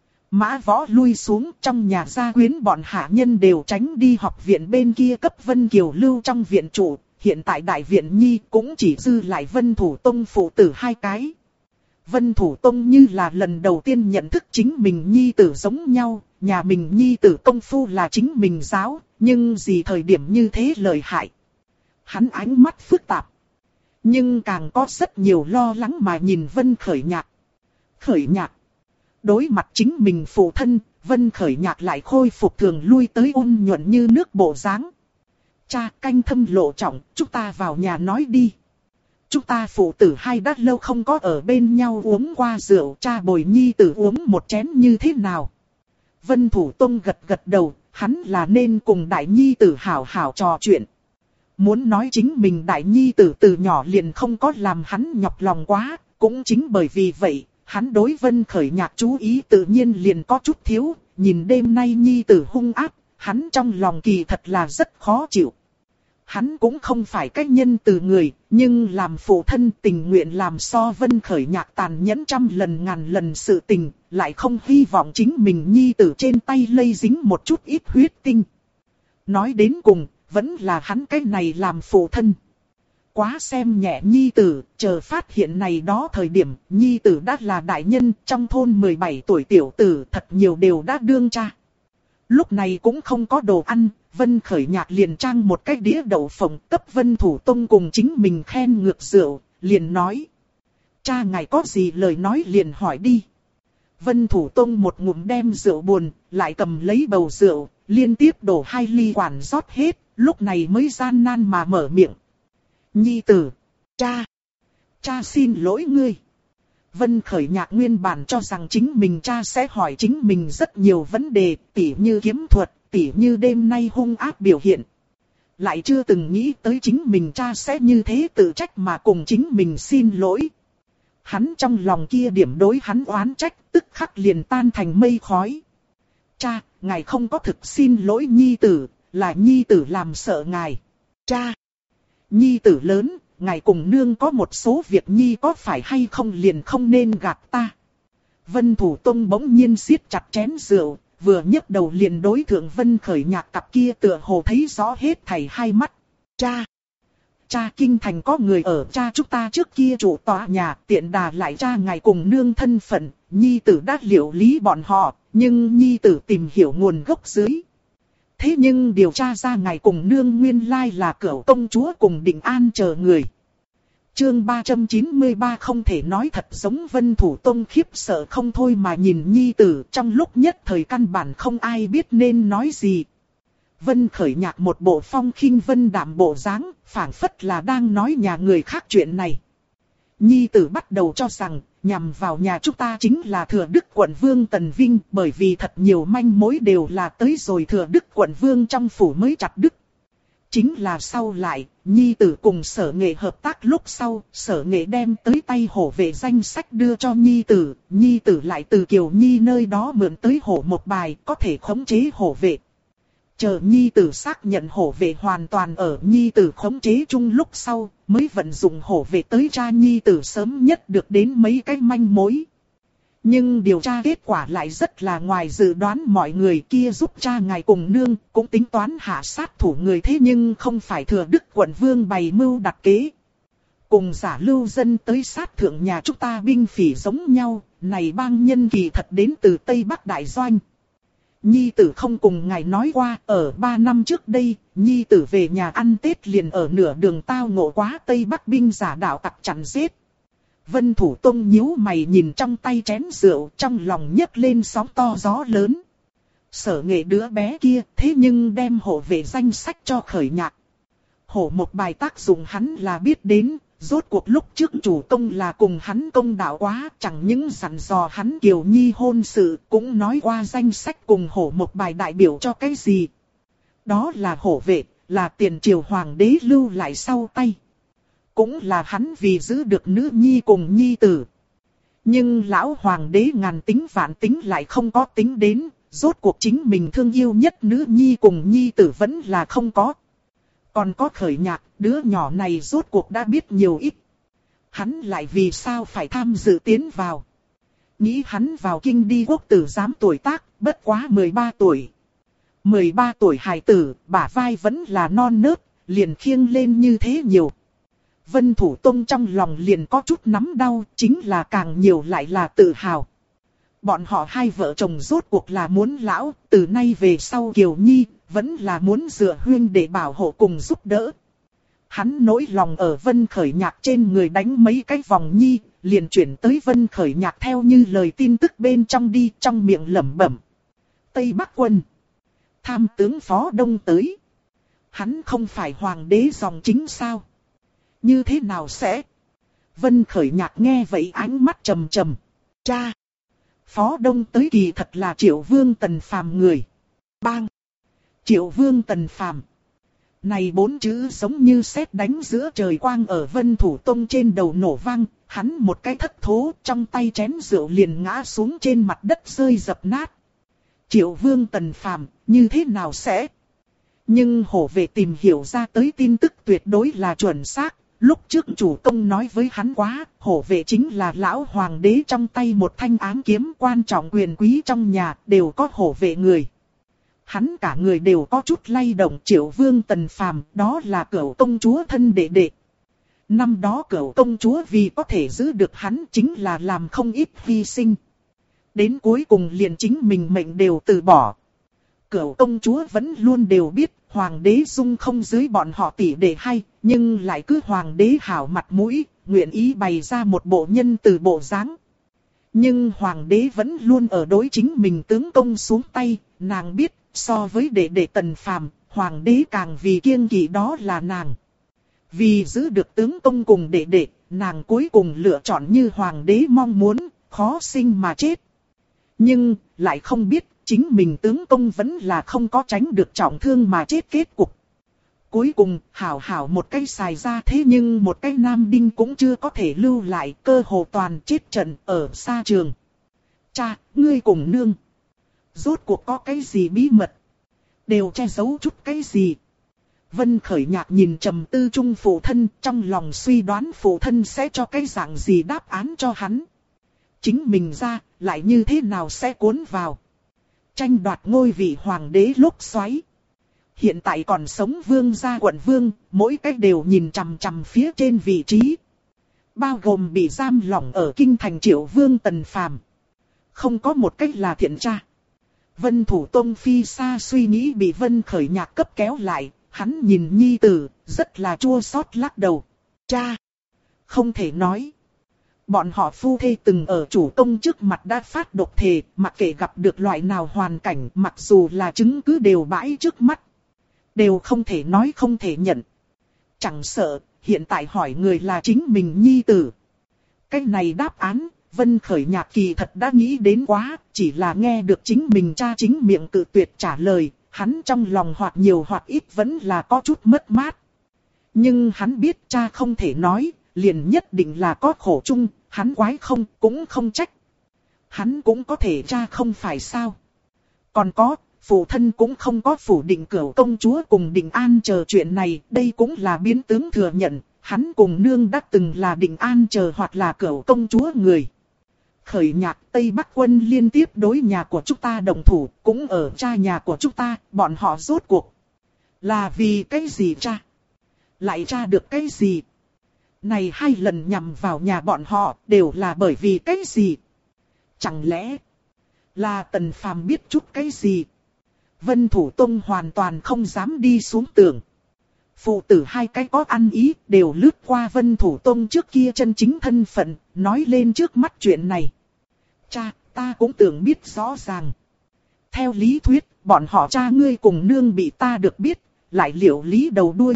Mã võ lui xuống, trong nhà gia quyến bọn hạ nhân đều tránh đi học viện bên kia cấp Vân Kiều lưu trong viện trụ, hiện tại đại viện nhi cũng chỉ dư lại Vân Thủ Tông phụ tử 2 cái. Vân Thủ Tông như là lần đầu tiên nhận thức chính mình nhi tử giống nhau, nhà mình nhi tử công phu là chính mình giáo, nhưng gì thời điểm như thế lợi hại. Hắn ánh mắt phức tạp, nhưng càng có rất nhiều lo lắng mà nhìn Vân Khởi Nhạc. Khởi Nhạc. Đối mặt chính mình phụ thân, Vân Khởi Nhạc lại khôi phục thường lui tới ôn nhuận như nước bộ dáng. Cha, canh thâm lộ trọng, chúng ta vào nhà nói đi. Chúng ta phụ tử hai đã lâu không có ở bên nhau uống qua rượu, cha bồi nhi tử uống một chén như thế nào. Vân Thủ Tông gật gật đầu, hắn là nên cùng đại nhi tử hảo hảo trò chuyện. Muốn nói chính mình đại nhi tử từ nhỏ liền không có làm hắn nhọc lòng quá, cũng chính bởi vì vậy, hắn đối Vân Khởi Nhạc chú ý tự nhiên liền có chút thiếu, nhìn đêm nay nhi tử hung ác, hắn trong lòng kỳ thật là rất khó chịu. Hắn cũng không phải cái nhân từ người, nhưng làm phụ thân tình nguyện làm so Vân Khởi Nhạc tàn nhẫn trăm lần ngàn lần sự tình, lại không hy vọng chính mình nhi tử trên tay lây dính một chút ít huyết tinh. Nói đến cùng, vẫn là hắn cái này làm phụ thân. Quá xem nhẹ nhi tử, chờ phát hiện này đó thời điểm, nhi tử đã là đại nhân, trong thôn 17 tuổi tiểu tử thật nhiều đều đã đương cha. Lúc này cũng không có đồ ăn, Vân Khởi Nhạc liền trang một cái đĩa đậu phộng cấp Vân Thủ Tông cùng chính mình khen ngược rượu, liền nói. Cha ngài có gì lời nói liền hỏi đi. Vân Thủ Tông một ngụm đem rượu buồn, lại cầm lấy bầu rượu, liên tiếp đổ 2 ly quản rót hết, lúc này mới gian nan mà mở miệng. Nhi tử, cha xin lỗi ngươi. Vân Khởi Nhạc nguyên bản cho rằng chính mình cha sẽ hỏi chính mình rất nhiều vấn đề, tỉ như kiếm thuật, tỉ như đêm nay hung ác biểu hiện. Lại chưa từng nghĩ tới chính mình cha sẽ như thế tự trách mà cùng chính mình xin lỗi. Hắn trong lòng kia điểm đối hắn oán trách, tức khắc liền tan thành mây khói. Cha, ngài không có thực xin lỗi nhi tử, là nhi tử làm sợ ngài. Cha, nhi tử lớn, ngài cùng nương có một số việc nhi có phải hay không liền không nên gạt ta. Vân Thủ Tông bỗng nhiên siết chặt chén rượu, vừa nhấc đầu liền đối thượng Vân Khởi Nhạc cặp kia tựa hồ thấy rõ hết thảy hai mắt. Cha kinh thành có người ở, cha chúng ta trước kia chủ tòa nhà, tiện đà lại cha ngài cùng nương thân phận, nhi tử đã liệu lý bọn họ, nhưng nhi tử tìm hiểu nguồn gốc dưới. Thế nhưng điều tra ra ngài cùng nương nguyên lai là Cửu công chúa cùng Định An chờ người. Chương 393 không thể nói thật giống Vân Thủ Tông khiếp sợ không thôi mà nhìn nhi tử, trong lúc nhất thời căn bản không ai biết nên nói gì. Vân Khởi Nhạc một bộ phong khinh vân đạm bộ dáng, phảng phất là đang nói nhà người khác chuyện này. Nhi tử bắt đầu cho rằng, nhằm vào nhà chúng ta chính là Thừa Đức quận vương Tần Vinh, bởi vì thật nhiều manh mối đều là tới rồi Thừa Đức quận vương trong phủ mới chặt đứt. Chính là sau lại, nhi tử cùng Sở Nghệ hợp tác lúc sau, Sở Nghệ đem tới tay hổ vệ danh sách đưa cho nhi tử lại từ Kiều Nhi nơi đó mượn tới hổ một bài có thể khống chế hổ vệ. Chờ nhi tử xác nhận hổ vệ hoàn toàn ở nhi tử khống chế chung lúc sau, mới vận dụng hổ vệ tới tra nhi tử sớm nhất được đến mấy cái manh mối. Nhưng điều tra kết quả lại rất là ngoài dự đoán, mọi người kia giúp cha ngài cùng nương cũng tính toán hạ sát thủ người, thế nhưng không phải Thừa Đức quận vương bày mưu đặt kế. Cùng giả lưu dân tới sát thượng nhà chúng ta binh phỉ giống nhau, này bang nhân kỳ thật đến từ Tây Bắc Đại Doanh. Nhi tử không cùng ngài nói qua, ở 3 năm trước đây, nhi tử về nhà ăn Tết liền ở nửa đường tao ngộ quá Tây Bắc binh giả đạo tặc chặn giết. Vân Thủ Tông nhíu mày nhìn trong tay chén rượu, trong lòng nhấc lên sóng to gió lớn. Sở Nghệ đứa bé kia, thế nhưng đem hổ vệ danh sách cho Khởi Nhạc. Hổ một bài tác dụng hắn là biết đến, rốt cuộc lúc trước chủ công là cùng hắn công đạo quá, chẳng những dặn dò hắn Kiều Nhi hôn sự, cũng nói qua danh sách cùng hổ một bài đại biểu cho cái gì. Đó là hổ vệ, là tiền triều hoàng đế lưu lại sau tay. Cũng là hắn vì giữ được nữ nhi cùng nhi tử. Nhưng lão hoàng đế ngàn tính vạn tính lại không có tính đến, rốt cuộc chính mình thương yêu nhất nữ nhi cùng nhi tử vẫn là không có. Còn có Khởi Nhạc, đứa nhỏ này rốt cuộc đã biết nhiều ít. Hắn lại vì sao phải tham dự tiến vào. Nghĩ hắn vào kinh đi quốc tử giám tuổi tác, bất quá 13 tuổi. 13 tuổi hài tử, bả vai vẫn là non nớt, liền khiêng lên như thế nhiều. Vân Thủ Tông trong lòng liền có chút nắm đau, chính là càng nhiều lại là tự hào. Bọn họ hai vợ chồng rốt cuộc là muốn lão, từ nay về sau Kiều Nhi, vẫn là muốn dựa huyên để bảo hộ cùng giúp đỡ. Hắn nỗi lòng ở Vân Khởi Nhạc trên người đánh mấy cái vòng nhi, liền chuyển tới Vân Khởi Nhạc theo như lời tin tức bên trong đi, trong miệng lẩm bẩm. Tây Bắc quân. Tham tướng Phó Đông tới. Hắn không phải hoàng đế dòng chính sao? Như thế nào sẽ? Vân Khởi Nhạc nghe vậy ánh mắt trầm trầm. Cha! Phó Đông tới kỳ thật là Triệu Vương Tần Phàm người. Bang! Triệu Vương Tần Phàm. Này 4 chữ giống như sét đánh giữa trời quang ở Vân Thủ Tông trên đầu nổ vang, hắn một cái thất thố trong tay chén rượu liền ngã xuống trên mặt đất rơi dập nát. Triệu Vương Tần Phàm, như thế nào sẽ? Nhưng hổ vệ tìm hiểu ra tới tin tức tuyệt đối là chuẩn xác. Lúc trước chủ công nói với hắn quá, hổ vệ chính là lão hoàng đế trong tay một thanh ám kiếm, quan trọng quyền quý trong nhà đều có hổ vệ người. Hắn cả người đều có chút lay động. Triệu Vương Tần Phàm, đó là Cửu công chúa thân đệ đệ. Năm đó Cửu công chúa vì có thể giữ được hắn chính là làm không ít hy sinh. Đến cuối cùng liền chính mình mệnh đều từ bỏ. Cửu công chúa vẫn luôn đều biết hoàng đế dung không dưới bọn họ tỷ đệ hay, nhưng lại cứ hoàng đế hảo mặt mũi, nguyện ý bày ra một bộ nhân từ bộ dáng. Nhưng hoàng đế vẫn luôn ở đối chính mình tướng công xuống tay, nàng biết so với đệ đệ Tần Phàm, hoàng đế càng vì kiêng kỵ đó là nàng. Vì giữ được tướng công cùng đệ đệ, nàng cuối cùng lựa chọn như hoàng đế mong muốn, khó sinh mà chết. Nhưng lại không biết chính mình tướng công vẫn là không có tránh được trọng thương mà chết kết cục. Cuối cùng hảo hảo một cái xài ra, thế nhưng một cái nam đinh cũng chưa có thể lưu lại, cơ hồ toàn chết trận ở xa trường. Cha, ngươi cùng nương. Rốt cuộc có cái gì bí mật? Đều che giấu chút cái gì? Vân Khởi Nhạc nhìn trầm tư chung phụ thân, trong lòng suy đoán phụ thân sẽ cho cái dạng gì đáp án cho hắn. Chính mình ra, lại như thế nào sẽ cuốn vào. Tranh đoạt ngôi vị hoàng đế lúc xoáy. Hiện tại còn sống vương gia quận vương, mỗi cách đều nhìn chằm chằm phía trên vị trí. Bao gồm bị giam lỏng ở kinh thành Triệu Vương Tần Phàm. Không có một cách là thiện tra. Vân Thủ Tông phi xa suy nghĩ bị Vân Khởi Nhạc cấp kéo lại, hắn nhìn nhi tử, rất là chua xót lắc đầu. Cha! Không thể nói. Bọn họ phu thê từng ở chủ công trước mặt đã phát độc thề, mặc kệ gặp được loại nào hoàn cảnh, mặc dù là chứng cứ đều bãi trước mắt. Đều không thể nói không thể nhận. Chẳng sợ, hiện tại hỏi người là chính mình nhi tử. Cái này đáp án, Vân Khởi Nhạc kỳ thật đã nghĩ đến quá, chỉ là nghe được chính mình cha chính miệng cự tuyệt trả lời, hắn trong lòng hoặc nhiều hoặc ít vẫn là có chút mất mát. Nhưng hắn biết cha không thể nói, liền nhất định là có khổ chung, hắn quái không, cũng không trách. Hắn cũng có thể cha không phải sao. Còn có, phụ thân cũng không có phủ định Cửu công chúa cùng Định An chờ chuyện này, đây cũng là biến tướng thừa nhận, hắn cùng nương đã từng là Định An chờ hoặc là Cửu công chúa người. Khởi Nhạc, Tây Bắc quân liên tiếp đối nhà của chúng ta động thủ, cũng ở cha nhà của chúng ta, bọn họ rốt cuộc. Là vì cái gì cha? Lại tra được cái gì? Này 2 lần nhằm vào nhà bọn họ, đều là bởi vì cái gì? Chẳng lẽ là Tần Phàm biết chút cái gì? Vân Thủ Tông hoàn toàn không dám đi xuống tường. Phụ tử 2 cái có ăn ý, đều lướt qua Vân Thủ Tông trước kia chân chính thân phận, nói lên trước mắt chuyện này. Cha, ta cũng tưởng biết rõ ràng. Theo lý thuyết, bọn họ cha ngươi cùng nương bị ta được biết, lại liệu lý đầu đuôi.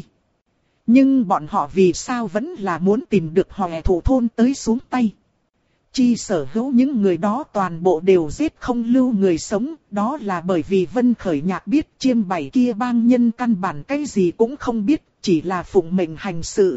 Nhưng bọn họ vì sao vẫn là muốn tìm được Hòe Thủ thôn tới xuống tay. Chi sở hữu những người đó toàn bộ đều giết không lưu người sống, đó là bởi vì Vân Khởi Nhạc biết chiêm bảy kia bang nhân căn bản cái gì cũng không biết, chỉ là phụng mệnh hành sự.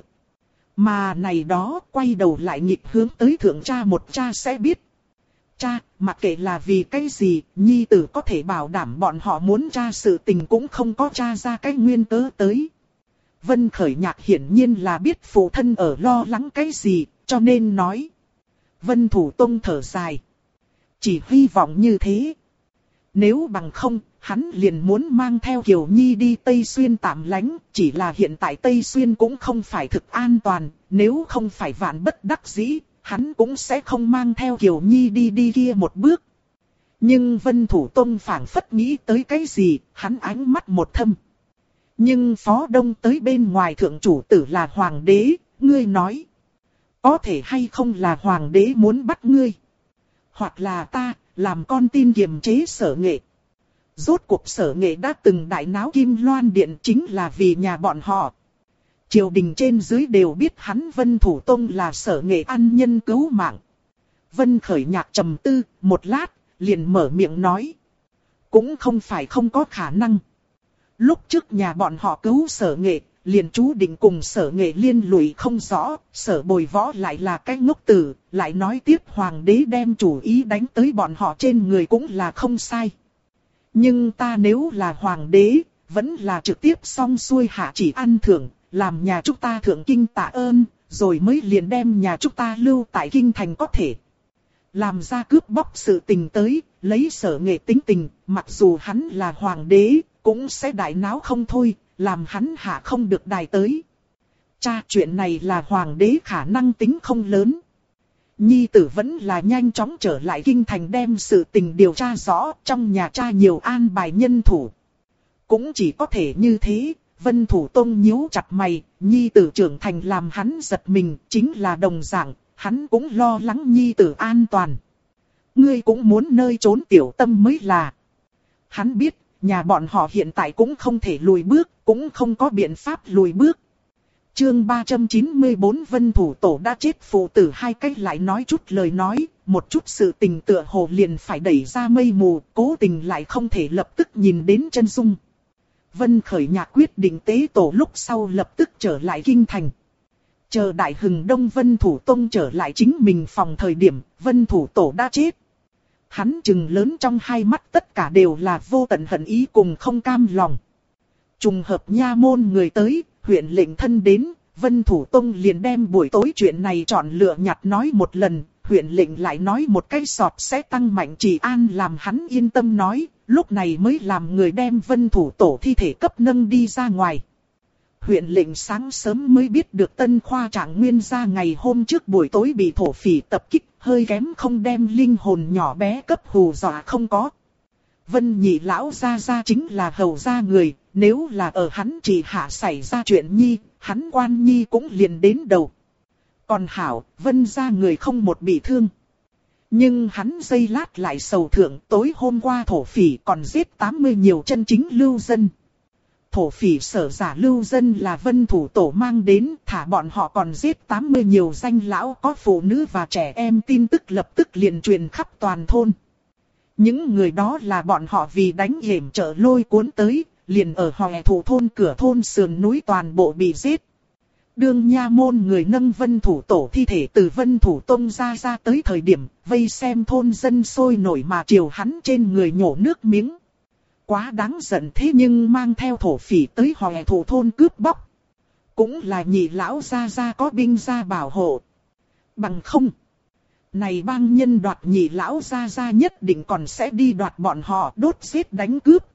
Mà này đó quay đầu lại nghịch hướng tới thượng cha một cha sẽ biết. Cha, mặc kệ là vì cái gì, nhi tử có thể bảo đảm bọn họ muốn tra sự tình cũng không có tra ra cái nguyên cớ tới. Vân Khởi Nhạc hiển nhiên là biết phụ thân ở lo lắng cái gì, cho nên nói. Vân Thủ Tông thở dài. Chỉ hy vọng như thế. Nếu bằng không, hắn liền muốn mang theo Kiều Nhi đi Tây Xuyên tạm lánh, chỉ là hiện tại Tây Xuyên cũng không phải thực an toàn, nếu không phải vạn bất đắc dĩ, hắn cũng sẽ không mang theo Kiều Nhi đi kia một bước. Nhưng Vân Thủ Tông phảng phất nghĩ tới cái gì, hắn ánh mắt một thâm. Nhưng Phó Đông tới bên ngoài thượng chủ tử là hoàng đế, ngươi nói. Có thể hay không là hoàng đế muốn bắt ngươi. Hoặc là ta, làm con tin kiềm chế Sở Nghệ. Rốt cuộc Sở Nghệ đã từng đại náo Kim Loan Điện chính là vì nhà bọn họ. Triều đình trên dưới đều biết hắn Vân Thủ Tông là Sở Nghệ ăn nhân cứu mạng. Vân Khởi Nhạc trầm tư, một lát, liền mở miệng nói. Cũng không phải không có khả năng. Lúc trước nhà bọn họ cứu Sở Nghệ, liền chú định cùng Sở Nghệ liên lụy không rõ, Sở Bồi Võ lại là cái ngốc tử, lại nói tiếp hoàng đế đem chủ ý đánh tới bọn họ trên người cũng là không sai. Nhưng ta nếu là hoàng đế, vẫn là trực tiếp xong xuôi hạ chỉ ăn thưởng, làm nhà chúng ta thượng kinh tạ ơn, rồi mới liền đem nhà chúng ta lưu tại kinh thành có thể. Làm ra cướp bóc sự tình tới, lấy Sở Nghệ tính tình, mặc dù hắn là hoàng đế, cũng sẽ đại náo không thôi, làm hắn hạ không được đài tới. Cha, chuyện này là hoàng đế khả năng tính không lớn. Nhi tử vẫn là nhanh chóng trở lại kinh thành đem sự tình điều tra rõ, trong nhà cha nhiều an bài nhân thủ. Cũng chỉ có thể như thế. Vân Thủ Tông nhíu chặt mày, nhi tử trưởng thành làm hắn giật mình, chính là đồng dạng, hắn cũng lo lắng nhi tử an toàn. Ngươi cũng muốn nơi trốn tiểu tâm mới là. Hắn biết, nhà bọn họ hiện tại cũng không thể lùi bước, cũng không có biện pháp lùi bước. Chương 394 Vân Thủ Tổ đã chết, phụ tử hai cách lại nói chút lời nói, một chút sự tình tựa hồ liền phải đẩy ra mây mù, cố tình lại không thể lập tức nhìn đến chân dung. Vân Khởi Nhạc quyết định tế tổ lúc sau lập tức trở lại kinh thành. Chờ Đại Hừng Đông Vân Thủ Tông trở lại chính mình phòng thời điểm, Vân Thủ Tổ đã chết. Hắn trừng lớn trong hai mắt tất cả đều là vô tận hận ý cùng không cam lòng. Trùng hợp nha môn người tới, huyện lệnh thân đến, Vân Thủ Tông liền đem buổi tối chuyện này chọn lựa nhặt nói một lần. Huyện lệnh lại nói một cái sọt sẽ tăng mạnh trị an làm hắn yên tâm nói, lúc này mới làm người đem Vân Thủ Tổ thi thể cấp nâng đi ra ngoài. Huyện lệnh sáng sớm mới biết được Tân Khoa Trạng Nguyên gia ngày hôm trước buổi tối bị thổ phỉ tập kích, hơi kém không đem linh hồn nhỏ bé cấp hù dọa không có. Vân nhị lão gia chính là hầu gia người, nếu là ở hắn chỉ hạ xảy ra chuyện nhi, hắn quan nhi cũng liền đến đầu. Còn hảo, Vân gia người không một bị thương. Nhưng hắn giây lát lại sầu thượng, tối hôm qua thổ phỉ còn giết 80 nhiều chân chính lưu dân. Thổ phỉ sở giả lưu dân là Vân Thủ Tổ mang đến, thả bọn họ còn giết 80 nhiều danh lão có phụ nữ và trẻ em, tin tức lập tức liền truyền khắp toàn thôn. Những người đó là bọn họ vì đánh hiểm trợ lôi cuốn tới, liền ở Hòe Thủ thôn cửa thôn sườn núi toàn bộ bị giết. Đương nha môn người nâng Vân Thủ Tổ thi thể từ Vân Thủ Tông ra tới thời điểm, vây xem thôn dân sôi nổi mà chiều hắn trên người nhổ nước miếng. Quá đáng giận, thế nhưng mang theo thổ phỉ tới Hòe Thủ thôn cướp bóc. Cũng là nhị lão gia có binh gia bảo hộ. Bằng không, này bang nhân đoạt nhị lão gia nhất định còn sẽ đi đoạt bọn họ, đốt giết đánh cướp.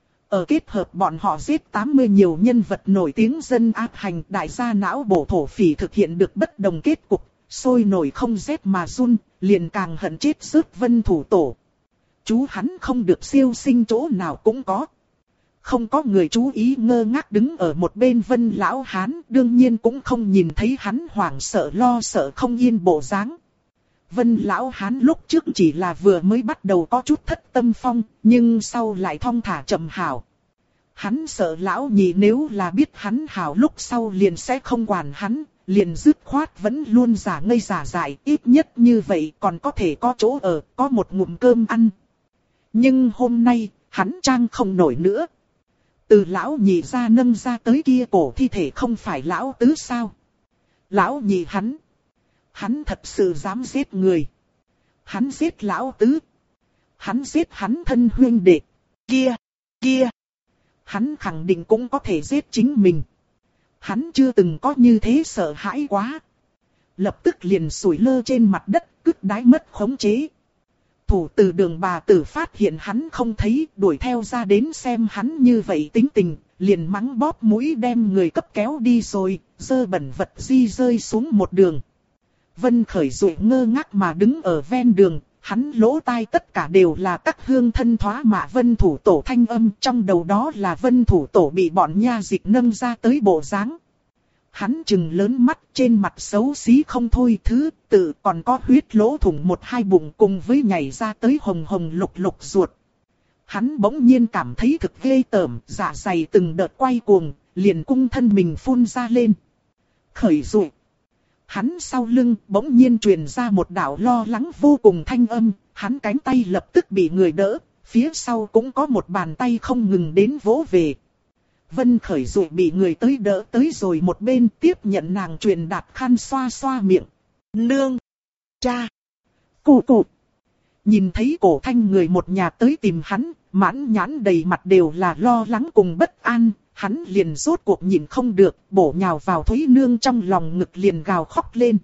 Ở kết hợp bọn họ giết 80 nhiều nhân vật nổi tiếng dân ác hành, đại gia não bộ thổ phỉ thực hiện được bất đồng kết cục, sôi nổi không rét mà run, liền càng hận chết rớt Vân Thủ Tổ. Chú hắn không được siêu sinh chỗ nào cũng có. Không có người chú ý, ngơ ngác đứng ở một bên Vân lão hán, đương nhiên cũng không nhìn thấy hắn hoảng sợ lo sợ không yên bộ dáng. Vân lão hán lúc trước chỉ là vừa mới bắt đầu có chút thất tâm phong, nhưng sau lại thong thả chậm hảo. Hắn sợ lão nhị nếu là biết hắn hảo lúc sau liền sẽ không quản hắn, liền dứt khoát vẫn luôn giả ngây giả dại, ít nhất như vậy còn có thể có chỗ ở, có một ngụm cơm ăn. Nhưng hôm nay, hắn trang không nổi nữa. Từ lão nhị ra nâng ra tới kia cổ thi thể không phải lão tứ sao? Lão nhị hắn thật sự dám giết người. Hắn giết lão tứ. Hắn giết hắn thân huynh đệ. Kia. Hắn khẳng định cũng có thể giết chính mình. Hắn chưa từng có như thế sợ hãi quá. Lập tức liền sủi lơ trên mặt đất, cứt đái mất khống chế. Thủ từ Đường bà tử phát hiện hắn không thấy, đuổi theo ra đến xem hắn như vậy tính tình, liền mắng bóp mũi đem người cấp kéo đi rồi, dơ bẩn vật di rơi xuống một đường. Vân Khởi Dụ ngơ ngác mà đứng ở ven đường, hắn lỗ tai tất cả đều là các hương thân thoá mạ Vân Thủ Tổ thanh âm, trong đầu đó là Vân Thủ Tổ bị bọn nha dịch nâng ra tới bộ dáng. Hắn trừng lớn mắt, trên mặt xấu xí không thôi, thứ tự còn có huyết lỗ thủng một hai bụng cùng với nhảy ra tới hồng hồng lục lục ruột. Hắn bỗng nhiên cảm thấy thực ghê tởm, dạ dày từng đợt quay cuồng, liền cung thân mình phun ra lên. Khởi Dụ. Hắn sau lưng bỗng nhiên truyền ra một đạo lo lắng vô cùng thanh âm, hắn cánh tay lập tức bị người đỡ, phía sau cũng có một bàn tay không ngừng đến vỗ về. Vân Khởi Dụ bị người tới đỡ tới rồi một bên, tiếp nhận nàng truyền đạt khăn xoa xoa miệng. Nương! Cha! Cụ! Nhìn thấy cổ thanh người một nhà tới tìm hắn, Mãn Nhãn đầy mặt đều là lo lắng cùng bất an, hắn liền rốt cuộc nhìn không được, bổ nhào vào Thúy Nương trong lòng ngực liền gào khóc lên.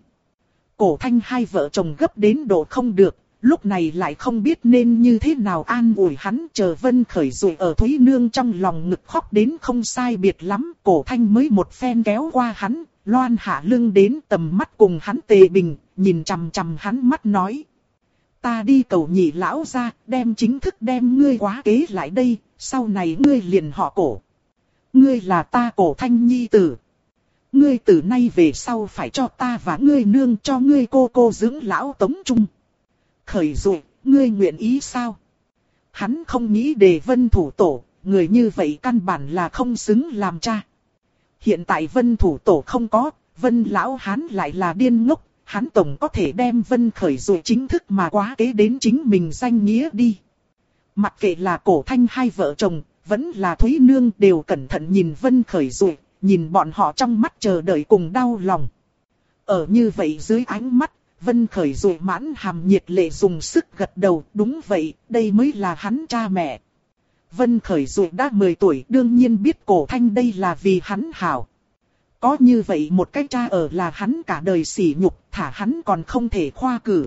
Cổ Thanh hai vợ chồng gấp đến độ không được, lúc này lại không biết nên như thế nào an ủi hắn. Chờ Vân Khởi rồi ở Thúy Nương trong lòng ngực khóc đến không sai biệt lắm, Cổ Thanh mới một phen kéo qua hắn, loan hạ lưng đến tầm mắt cùng hắn tề bình, nhìn chằm chằm hắn mắt nói. Ta đi cầu Nhị lão ra, đem chính thức đem ngươi quá kế lại đây, sau này ngươi liền họ Cổ. Ngươi là ta Cổ Thanh nhi tử. Ngươi từ nay về sau phải cho ta và ngươi nương cho ngươi cô dưỡng lão tống trung. Khởi rồi, ngươi nguyện ý sao? Hắn không nghĩ để Vân Thủ Tổ, người như vậy căn bản là không xứng làm cha. Hiện tại Vân Thủ Tổ không có, Vân Lão Hán lại là điên ngốc, hắn tổng có thể đem Vân Khởi rồi chính thức mà quá kế đến chính mình danh nghĩa đi. Mặc kệ là Cổ Thanh hai vợ chồng, vẫn là Thúy Nương đều cẩn thận nhìn Vân Khởi rồi, nhìn bọn họ trong mắt chờ đợi cùng đau lòng. Ở như vậy dưới ánh mắt, Vân Khởi rồi mãn hàm nhiệt lệ dùng sức gật đầu, đúng vậy, đây mới là hắn cha mẹ. Vân Khởi rồi đã 10 tuổi, đương nhiên biết Cổ Thanh đây là vì hắn hảo. Có như vậy một cái cha ở là hắn cả đời sỉ nhục, thả hắn còn không thể khoa cử.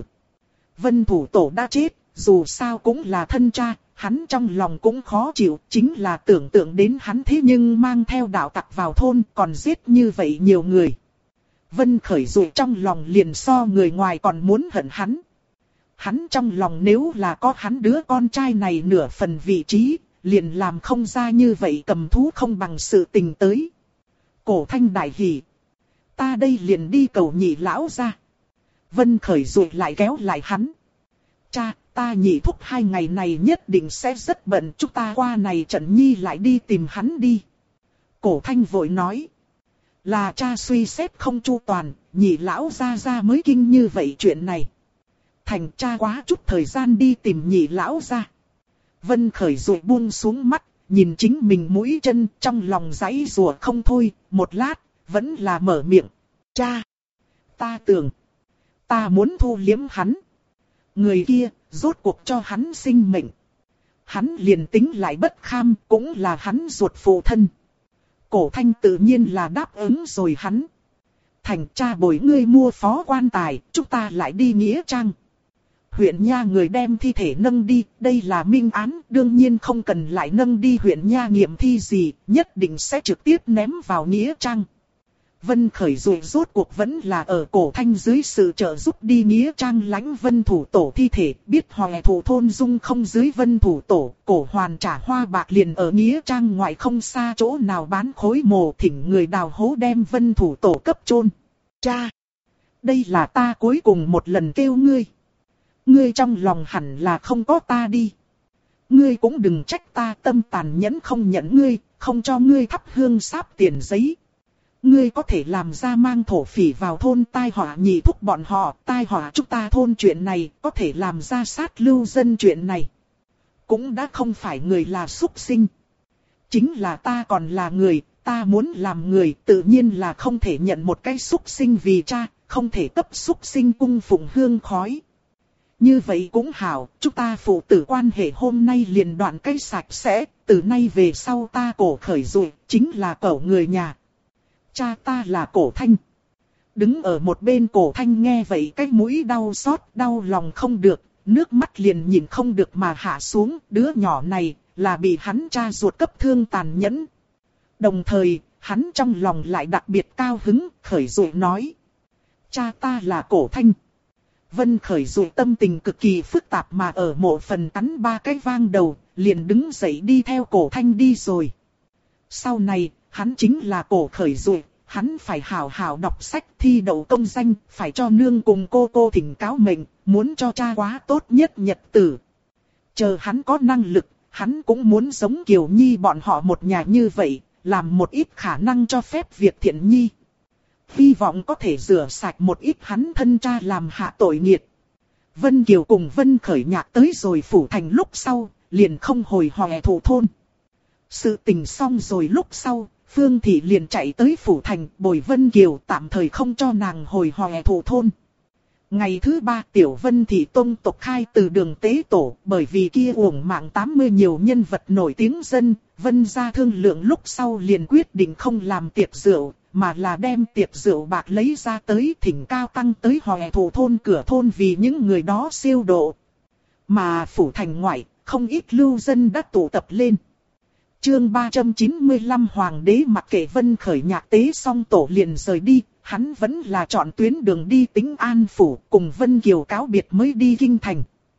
Vân Thủ Tổ đã chết, dù sao cũng là thân cha, hắn trong lòng cũng khó chịu, chính là tưởng tượng đến hắn thế nhưng mang theo đạo tặc vào thôn còn giết như vậy nhiều người. Vân Khởi rồi trong lòng liền so người ngoài còn muốn hận hắn. Hắn trong lòng nếu là có hắn đứa con trai này nửa phần vị trí, liền làm không ra như vậy cầm thú không bằng sự tình tới. Cổ Thanh đại hỉ. Ta đây liền đi cầu Nhị lão ra. Vân Khởi rồi lại kéo lại hắn. Cha, ta Nhị thúc 2 ngày này nhất định sẽ rất bận, chúng ta qua này trận nhi lại đi tìm hắn đi. Cổ Thanh vội nói. Là cha suy xét không chu toàn, Nhị lão ra mới kinh như vậy chuyện này. Thành cha quá chút thời gian đi tìm Nhị lão ra. Vân Khởi rồi buông xuống mắt, nhìn chính mình mũi chân trong lòng giãy giụa không thôi, một lát, vẫn là mở miệng. Cha! Ta tưởng, ta muốn thu liếm hắn. Người kia, rốt cuộc cho hắn sinh mệnh. Hắn liền tính lại bất kham, cũng là hắn ruột phụ thân. Cổ Thanh tự nhiên là đáp ứng rồi hắn. Thành cha bồi ngươi mua phó quan tài, chúng ta lại đi Nghĩa Trang. Huyện Nha người đem thi thể nâng đi, đây là minh án, đương nhiên không cần lại nâng đi huyện Nha nghiệm thi gì, nhất định sẽ trực tiếp ném vào Nghĩa Trang. Vân Khởi rồi rốt cuộc vẫn là ở Cổ Thanh dưới sự trợ giúp đi Nghĩa Trang lãnh Vân Thủ Tổ thi thể, biết Hoè Thủ thôn dung không dưới Vân Thủ Tổ, Cổ Hoàn trả hoa bạc liền ở Nghĩa Trang ngoài không xa chỗ nào bán khối mồ, thỉnh người đào hố đem Vân Thủ Tổ cấp chôn. Cha! Đây là ta cuối cùng một lần kêu ngươi. Ngươi trong lòng hẳn là không có ta đi. Ngươi cũng đừng trách ta tâm tàn nhẫn không nhận ngươi, không cho ngươi thắp hương sáp tiền giấy. Ngươi có thể làm ra mang thổ phỉ vào thôn tai họa Nhị thúc bọn họ, tai họa chúng ta thôn chuyện này, có thể làm ra sát lưu dân chuyện này. Cũng đã không phải người là súc sinh. Chính là ta còn là người, ta muốn làm người, tự nhiên là không thể nhận một cái súc sinh vì cha, không thể cấp súc sinh cung phụng hương khói. Như vậy cũng hảo, chúng ta phụ tử quan hệ hôm nay liền đoạn cái sạch sẽ, từ nay về sau ta Cổ Khởi rồi, chính là cậu người nhà. Cha ta là Cổ Thanh. Đứng ở một bên Cổ Thanh nghe vậy cái mũi đau xót, đau lòng không được, nước mắt liền nhìn không được mà hạ xuống, đứa nhỏ này là bị hắn cha ruột cấp thương tàn nhẫn. Đồng thời, hắn trong lòng lại đặc biệt cao hứng, Khởi rồi nói. Cha ta là Cổ Thanh. Vân Khởi rồi tâm tình cực kỳ phức tạp mà ở mộ phần cắn 3 cái vang đầu, liền đứng dậy đi theo Cổ Thanh đi rồi. Sau này, hắn chính là Cổ Khởi rồi, hắn phải hào hào đọc sách thi đậu công danh, phải cho nương cùng cô thỉnh cáo mệnh, muốn cho cha quá tốt nhất nhật tử. Chờ hắn có năng lực, hắn cũng muốn giống Kiều Nhi bọn họ một nhà như vậy, làm một ít khả năng cho phép việc thiện nhi. Hy vọng có thể rửa sạch một ít hắn thân cha làm hạ tội nghiệt. Vân Kiều cùng Vân Khởi nhạc tới rồi phủ thành lúc sau, liền không hồi Hoè Thủ thôn. Sự tình xong rồi lúc sau, Phương Thị liền chạy tới phủ thành bồi Vân Kiều tạm thời không cho nàng hồi Hoè Thủ thôn. Ngày thứ 3 Tiểu Vân Thị Tông tộc khai từ đường tế tổ, bởi vì kia uổng mạng 80 nhiều nhân vật nổi tiếng dân, Vân gia thương lượng lúc sau liền quyết định không làm tiệc rượu, mà là đem tiệc rượu bạc lấy ra tới thỉnh cao tăng tới hòe thủ thôn cửa thôn vì những người đó siêu độ. Mà phủ thành ngoại, không ít lưu dân đã tụ tập lên. Chương 395 Hoàng đế mặc kệ Vân khởi nhạc tế xong tổ liền rời đi, hắn vẫn là chọn tuyến đường đi Tĩnh An phủ cùng Vân Kiều cáo biệt mới đi kinh thành.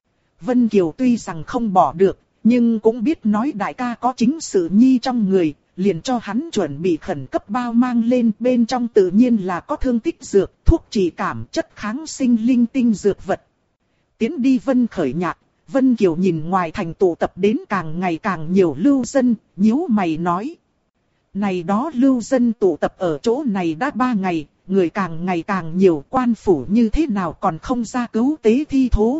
Vân Kiều tuy rằng không bỏ được, nhưng cũng biết nói đại ca có chính sự nhi trong người, liền cho hắn chuẩn bị khẩn cấp bao mang lên, bên trong tự nhiên là có thương tích dược, thuốc trị cảm, chất kháng sinh linh tinh dược vật. Tiến đi Vân khởi nhạc, Vân Kiều nhìn ngoài thành tụ tập đến càng ngày càng nhiều lưu dân, nhíu mày nói. Này đó lưu dân tụ tập ở chỗ này đã 3 ngày, người càng ngày càng nhiều, quan phủ như thế nào còn không ra cứu tế thi thố.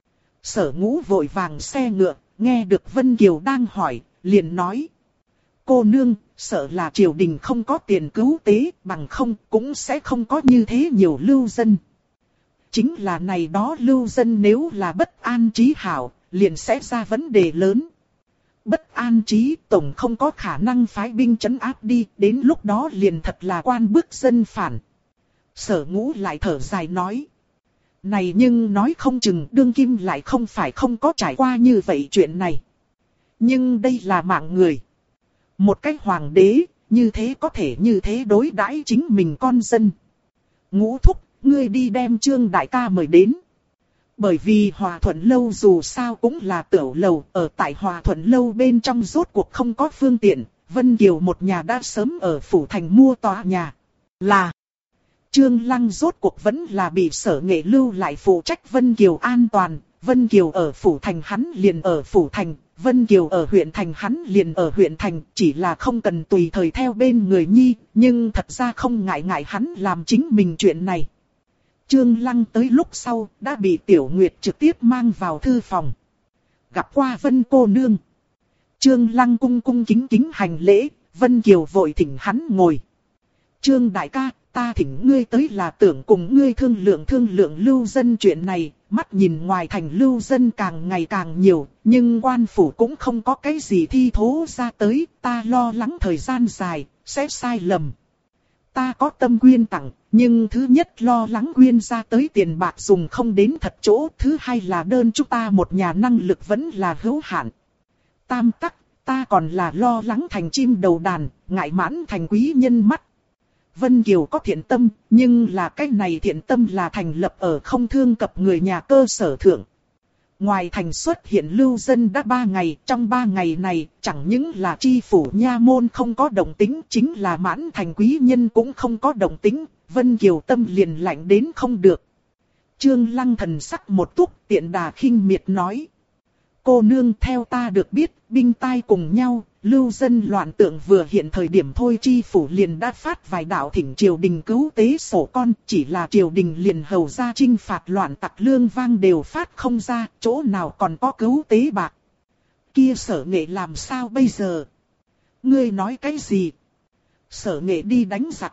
Sở Ngũ vội vàng xe ngựa, nghe được Vân Kiều đang hỏi, liền nói. Cô nương, sợ là triều đình không có tiền cứu tế, bằng không cũng sẽ không có như thế nhiều lưu dân. Chính là này đó lưu dân nếu là bất an trí hảo, liền sẽ ra vấn đề lớn. Bất an trí tổng không có khả năng phái binh trấn áp đi, đến lúc đó liền thật là quan bức dân phản. Sở Ngũ lại thở dài nói. Này nhưng nói không chừng đương kim lại không phải không có trải qua như vậy chuyện này. Nhưng đây là mạng người. Một cái hoàng đế, như thế có thể như thế đối đãi chính mình con dân. Ngũ thúc, ngươi đi đem Trương đại ca mời đến. Bởi vì Hòa Thuận Lâu dù sao cũng là tiểu lầu, ở tại Hòa Thuận Lâu bên trong rốt cuộc không có phương tiện, Vân Kiều một nhà đã sớm ở phủ thành mua tòa nhà. Là Trương Lăng rốt cuộc vẫn là bị Sở Nghệ lưu lại phụ trách Vân Kiều an toàn, Vân Kiều ở phủ thành hắn liền ở phủ thành, Vân Kiều ở huyện thành hắn liền ở huyện thành, chỉ là không cần tùy thời theo bên người nhi, nhưng thật ra không ngại ngại hắn làm chính mình chuyện này. Trương Lăng tới lúc sau, đã bị Tiểu Nguyệt trực tiếp mang vào thư phòng. Gặp qua Vân cô nương. Trương Lăng cung cung kính kính hành lễ, Vân Kiều vội thỉnh hắn ngồi. Trương đại ca, ta thỉnh ngươi tới là tưởng cùng ngươi thương lượng lưu dân chuyện này, mắt nhìn ngoài thành lưu dân càng ngày càng nhiều, nhưng quan phủ cũng không có cái gì thi thố ra tới, ta lo lắng thời gian dài, sẽ sai lầm. Ta có tâm quyên tặng, nhưng thứ nhất lo lắng quyên ra tới tiền bạc dùng không đến thật chỗ, thứ hai là đơn chúng ta một nhà năng lực vẫn là hữu hạn. Tam tắc, ta còn là lo lắng thành chim đầu đàn, ngại mãn thành quý nhân mắt. Vân Kiều có thiện tâm, nhưng là cái này thiện tâm là thành lập ở không thương cập người nhà cơ sở thượng. Ngoài thành xuất hiện lưu dân đã 3 ngày, trong 3 ngày này chẳng những là chi phủ nha môn không có động tính, chính là mãn thành quý nhân cũng không có động tính, Vân Kiều tâm liền lạnh đến không được. Trương Lăng thần sắc một túc, tiện đà khinh miệt nói. Cô nương theo ta được biết, binh tai cùng nhau, lưu dân loạn tượng vừa hiện thời điểm thôi chi phủ liền đã phát vài đạo thỉnh triều đình cứu tế sổ con, chỉ là triều đình liền hầu ra trinh phạt loạn tặc lương vang đều phát không ra, chỗ nào còn có cứu tế bạc. Kia Sở Nghệ làm sao bây giờ? Ngươi nói cái gì? Sở Nghệ đi đánh giặc.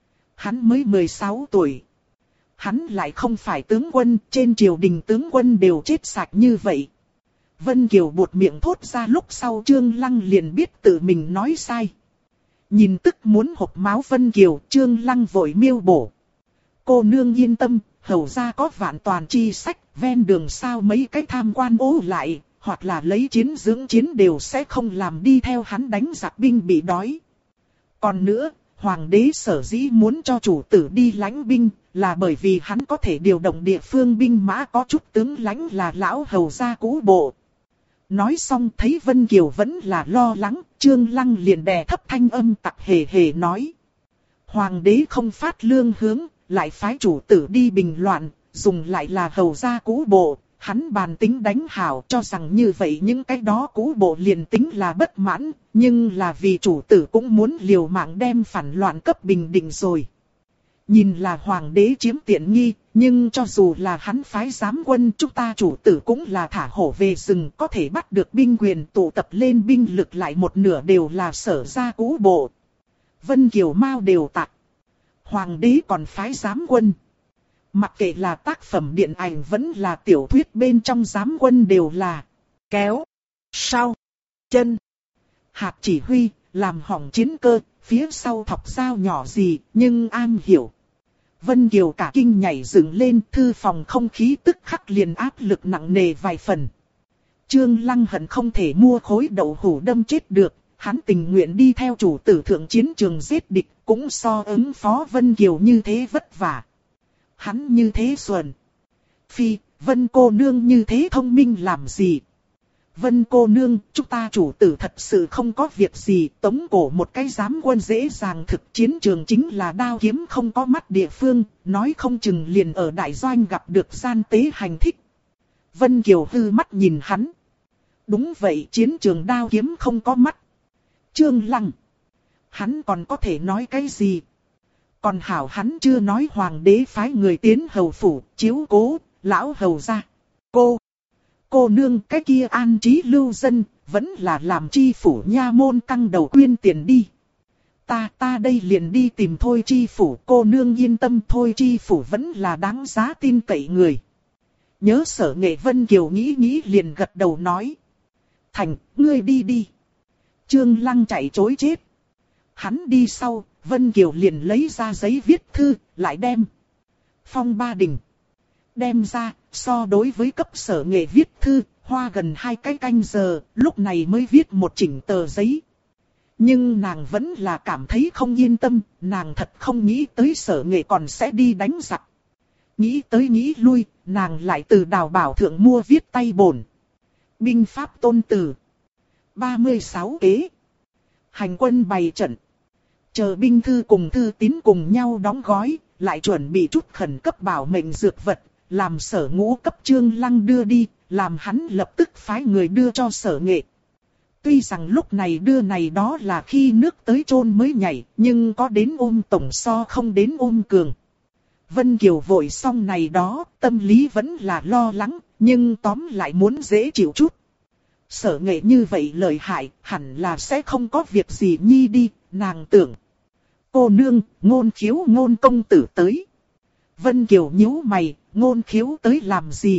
Hắn mới 16 tuổi. Hắn lại không phải tướng quân, trên triều đình tướng quân đều chết sạch như vậy. Vân Kiều buột miệng thốt ra lúc sau Trương Lăng liền biết tự mình nói sai. Nhìn tức muốn hộc máu Vân Kiều, Trương Lăng vội miêu bổ. Cô nương yên tâm, hầu ra có vạn toàn chi sách, ven đường sao mấy cái tham quan ố lại, hoặc là lấy chiến dưỡng chiến đều sẽ không làm đi theo hắn đánh giặc binh bị đói. Còn nữa, Hoàng đế sở dĩ muốn cho chủ tử đi lãnh binh, là bởi vì hắn có thể điều động địa phương binh mã có chút tướng lãnh là lão hầu gia cũ bộ. Nói xong thấy Vân Kiều vẫn là lo lắng, Trương Lăng liền đè thấp thanh âm tặc hề hề nói. Hoàng đế không phát lương hướng, lại phái chủ tử đi bình loạn, dùng lại là hầu gia cũ bộ, hắn bàn tính đánh hảo cho rằng như vậy những cái đó cũ bộ liền tính là bất mãn, nhưng là vì chủ tử cũng muốn liều mạng đem phản loạn cấp bình định rồi. Nhìn là hoàng đế chiếm tiện nghi, nhưng cho dù là hắn phái giám quân chúng ta chủ tử cũng là thả hổ về rừng, có thể bắt được binh quyền tụ tập lên binh lực lại một nửa đều là Sở gia cũ bộ. Vân Kiều mau đều tạc. Hoàng đế còn phái giám quân. Mặc kệ là tác phẩm điện ảnh vẫn là tiểu thuyết bên trong giám quân đều là kéo, sau, chân. Hạt chỉ huy, làm hỏng chiến cơ, phía sau thọc dao nhỏ gì, nhưng an hiểu. Vân Kiều cả kinh nhảy dựng lên, thư phòng không khí tức khắc liền áp lực nặng nề vài phần. Trương Lăng hận không thể mua khối đậu hũ đâm chết được, hắn tình nguyện đi theo chủ tử thượng chiến trường giết địch, cũng so ứng phó Vân Kiều như thế vất vả. Hắn như thế xuẩn. Phi, Vân cô nương như thế thông minh làm gì? Vân cô nương, chúng ta chủ tử thật sự không có việc gì, tống cổ một cái giám quân dễ dàng thực, chiến trường chính là đao kiếm không có mắt địa phương, nói không chừng liền ở đại doanh gặp được gian tế hành thích. Vân Kiều hư mắt nhìn hắn. Đúng vậy, chiến trường đao kiếm không có mắt. Trương Lăng. Hắn còn có thể nói cái gì? Còn hảo hắn chưa nói hoàng đế phái người tiến hầu phủ, chiếu cố, lão hầu ra. Cô nương cái kia an trí lưu dân, vẫn là làm chi phủ nha môn căng đầu quyên tiền đi. Ta đây liền đi tìm Thôi chi phủ, cô nương yên tâm, Thôi chi phủ vẫn là đáng giá tin cậy người. Nhớ Sở Nghệ. Vân Kiều nghĩ liền gật đầu nói. Thành, ngươi đi đi. Trương Lăng chạy trối chết. Hắn đi sau, Vân Kiều liền lấy ra giấy viết thư, lại đem. Phong Ba Đình. Đem ra, so đối với cấp Sở Nghệ viết thư, hoa gần 2 cái canh giờ, lúc này mới viết một chỉnh tờ giấy. Nhưng nàng vẫn là cảm thấy không yên tâm, nàng thật không nghĩ tới Sở Nghệ còn sẽ đi đánh giặc. Nghĩ tới nghĩ lui, nàng lại từ Đào Bảo thượng mua viết tay bổn. Binh pháp tôn tử. 36 kế. Hành quân bày trận. Chờ binh thư cùng thư tín cùng nhau đóng gói, lại chuẩn bị chút khẩn cấp bảo mệnh dược vật, làm Sở Ngũ cấp Trương Lăng đưa đi, làm hắn lập tức phái người đưa cho Sở Nghệ. Tuy rằng lúc này đưa này đó là khi nước tới chôn mới nhảy, nhưng có đến ôm tổng so không đến ôm cường. Vân Kiều vội xong này đó, tâm lý vẫn là lo lắng, nhưng tóm lại muốn dễ chịu chút. Sở Nghệ như vậy lợi hại, hẳn là sẽ không có việc gì nhi đi, nàng tưởng. Cô nương, Ngôn Khiếu Ngôn công tử tới. Vân Kiều nhíu mày, Ngôn Khiếu tới làm gì?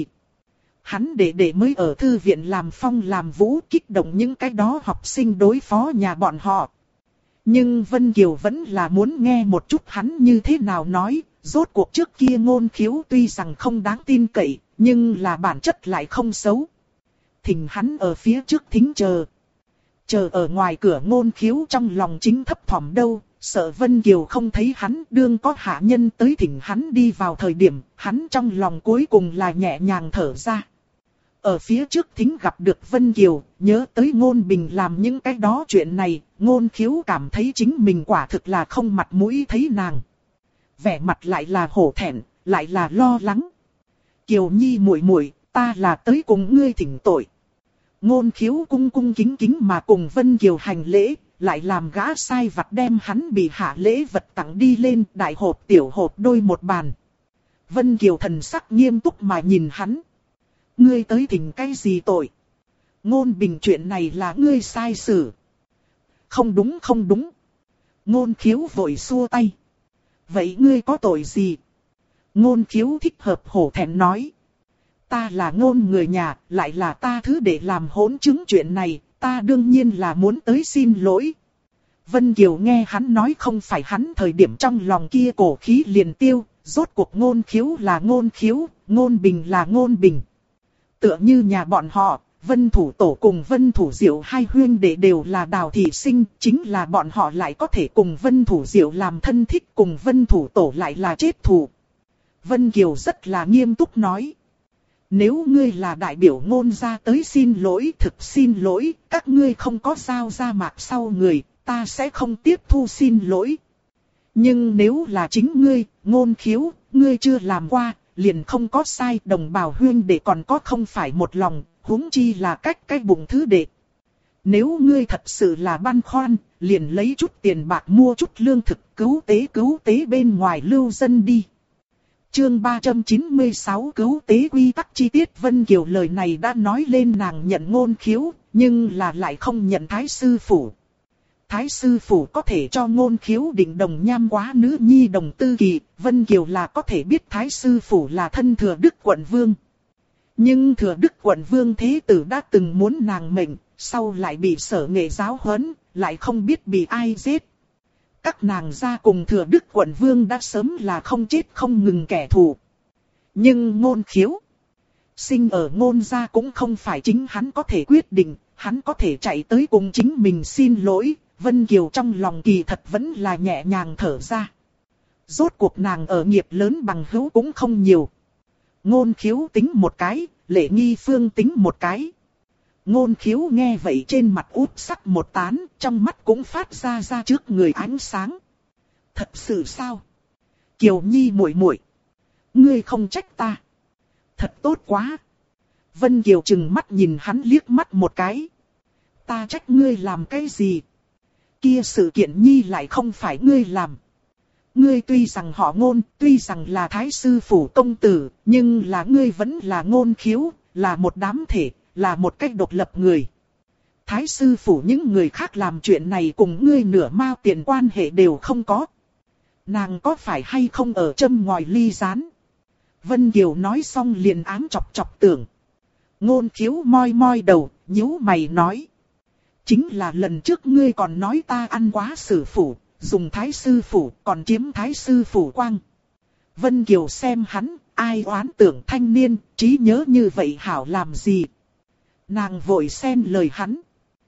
Hắn để mới ở thư viện làm phong làm vũ, kích động những cái đó học sinh đối phó nhà bọn họ. Nhưng Vân Kiều vẫn là muốn nghe một chút hắn như thế nào nói, rốt cuộc trước kia Ngôn Khiếu tuy rằng không đáng tin cậy, nhưng là bản chất lại không xấu. Thỉnh hắn ở phía trước thính chờ. Chờ ở ngoài cửa Ngôn Khiếu trong lòng chính thấp thỏm đâu, sợ Vân Kiều không thấy hắn, đương có hạ nhân tới thỉnh hắn đi vào thời điểm, hắn trong lòng cuối cùng là nhẹ nhàng thở ra. Ở phía trước thính gặp được Vân Kiều, nhớ tới Ngôn Bình làm những cái đó chuyện này, Ngôn Khiếu cảm thấy chính mình quả thực là không mặt mũi thấy nàng. Vẻ mặt lại là hổ thẹn, lại là lo lắng. Kiều Nhi muội muội, ta là tới cùng ngươi thỉnh tội. Ngôn Khiếu cung cung kính kính mà cùng Vân Kiều hành lễ, lại làm gã sai vặt đem hắn bị hạ lễ vật tặng đi lên, đại hộp tiểu hộp đôi một bàn. Vân Kiều thần sắc nghiêm túc mà nhìn hắn. Ngươi tới thỉnh cái gì tội? Ngôn Bình chuyện này là ngươi sai xử. Không đúng không đúng. Ngôn Khiếu vội xua tay. Vậy ngươi có tội gì? Ngôn Khiếu thích hợp hổ thẹn nói. Ta là Ngôn người nhà, lại là ta thứ để làm hỗn chứng chuyện này, ta đương nhiên là muốn tới xin lỗi. Vân Kiều nghe hắn nói không phải hắn thời điểm trong lòng kia cổ khí liền tiêu, rốt cuộc Ngôn Khiếu là Ngôn Khiếu, Ngôn Bình là Ngôn Bình. Tựa như nhà bọn họ, Vân Thủ Tổ cùng Vân Thủ Diệu hai huyên đệ đều là Đào thị sinh, chính là bọn họ lại có thể cùng Vân Thủ Diệu làm thân thích, cùng Vân Thủ Tổ lại là chết thù. Vân Kiều rất là nghiêm túc nói. Nếu ngươi là đại biểu Ngôn gia tới xin lỗi, thực xin lỗi, các ngươi không có giao ra mạc sau người, ta sẽ không tiếp thu xin lỗi. Nhưng nếu là chính ngươi, Ngôn Khiếu, ngươi chưa làm qua, liền không có sai, đồng bào huyên đệ còn có không phải một lòng, huống chi là cách cái bụng thứ đệ. Nếu ngươi thật sự là băn khoăn, liền lấy chút tiền bạc mua chút lương thực cứu tế bên ngoài lưu dân đi. Chương 396 cứu tế quy tắc chi tiết. Vân Kiều lời này đã nói lên nàng nhận Ngôn Khiếu, nhưng là lại không nhận Thái sư phủ. Thái sư phủ có thể cho Ngôn Khiếu định đồng nham quá nữ nhi đồng tư kỳ, Vân Kiều là có thể biết Thái sư phủ là thân Thừa Đức quận vương. Nhưng Thừa Đức quận vương thế tử đã từng muốn nàng mệnh, sau lại bị Sở Nghệ giáo huấn, lại không biết bị ai giết. Các nàng gia cùng Thừa Đức quận vương đã sớm là không chết không ngừng kẻ thù. Nhưng Ngôn Khiếu sinh ở Ngôn gia cũng không phải chính hắn có thể quyết định, hắn có thể chạy tới cùng chính mình xin lỗi. Vân Kiều trong lòng kỳ thật vẫn là nhẹ nhàng thở ra. Rốt cuộc nàng ở nghiệp lớn bằng hữu cũng không nhiều. Ngôn Khiếu tính một cái, Lệ Nghi Phương tính một cái. Ngôn Khiếu nghe vậy trên mặt út sắc một tán, trong mắt cũng phát ra trước người ánh sáng. Thật sự sao? Kiều Nhi muội muội, ngươi không trách ta. Thật tốt quá. Vân Kiều trừng mắt nhìn hắn liếc mắt một cái. Ta trách ngươi làm cái gì? Kia sự kiện Nhi lại không phải ngươi làm. Ngươi tuy rằng họ Ngôn, tuy rằng là Thái sư phủ công tử, nhưng là ngươi vẫn là Ngôn Khiếu, là một đám thể, là một cách độc lập người. Thái sư phủ những người khác làm chuyện này cùng ngươi nửa mao tiền quan hệ đều không có. Nàng có phải hay không ở châm ngòi ly gián? Vân Kiều nói xong liền ám chọc tưởng. Ngôn Khiếu moi moi đầu, nhíu mày nói. Chính là lần trước ngươi còn nói ta ăn quá sử phủ, dùng Thái sư phủ còn chiếm Thái sư phủ quang. Vân Kiều xem hắn, ai oán tưởng thanh niên, trí nhớ như vậy hảo làm gì. Nàng vội xen lời hắn.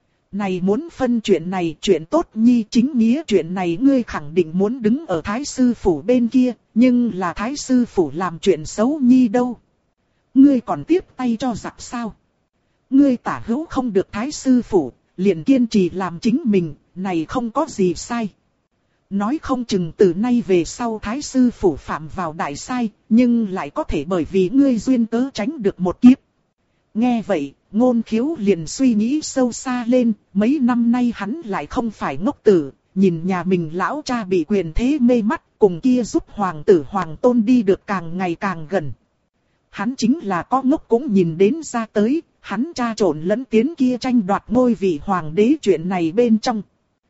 Này muốn phân chuyện này, chuyện tốt Nhi, chính nghĩa chuyện này ngươi khẳng định muốn đứng ở Thái sư phủ bên kia, nhưng là Thái sư phủ làm chuyện xấu Nhi đâu. Ngươi còn tiếp tay cho giặc sao? Ngươi tả hữu không được Thái sư phủ, liền kiên trì làm chính mình, này không có gì sai. Nói không chừng từ nay về sau Thái sư phủ phạm vào đại sai, nhưng lại có thể bởi vì ngươi duyên cớ tránh được một kiếp. Nghe vậy, Ngôn Khiếu liền suy nghĩ sâu xa lên, mấy năm nay hắn lại không phải ngốc tử, nhìn nhà mình lão cha bị quyền thế mê mắt, cùng kia giúp hoàng tử hoàng tôn đi được càng ngày càng gần. Hắn chính là có ngốc cũng nhìn đến ra tới, hắn cha trộn lẫn tiến kia tranh đoạt ngôi vị hoàng đế chuyện này bên trong.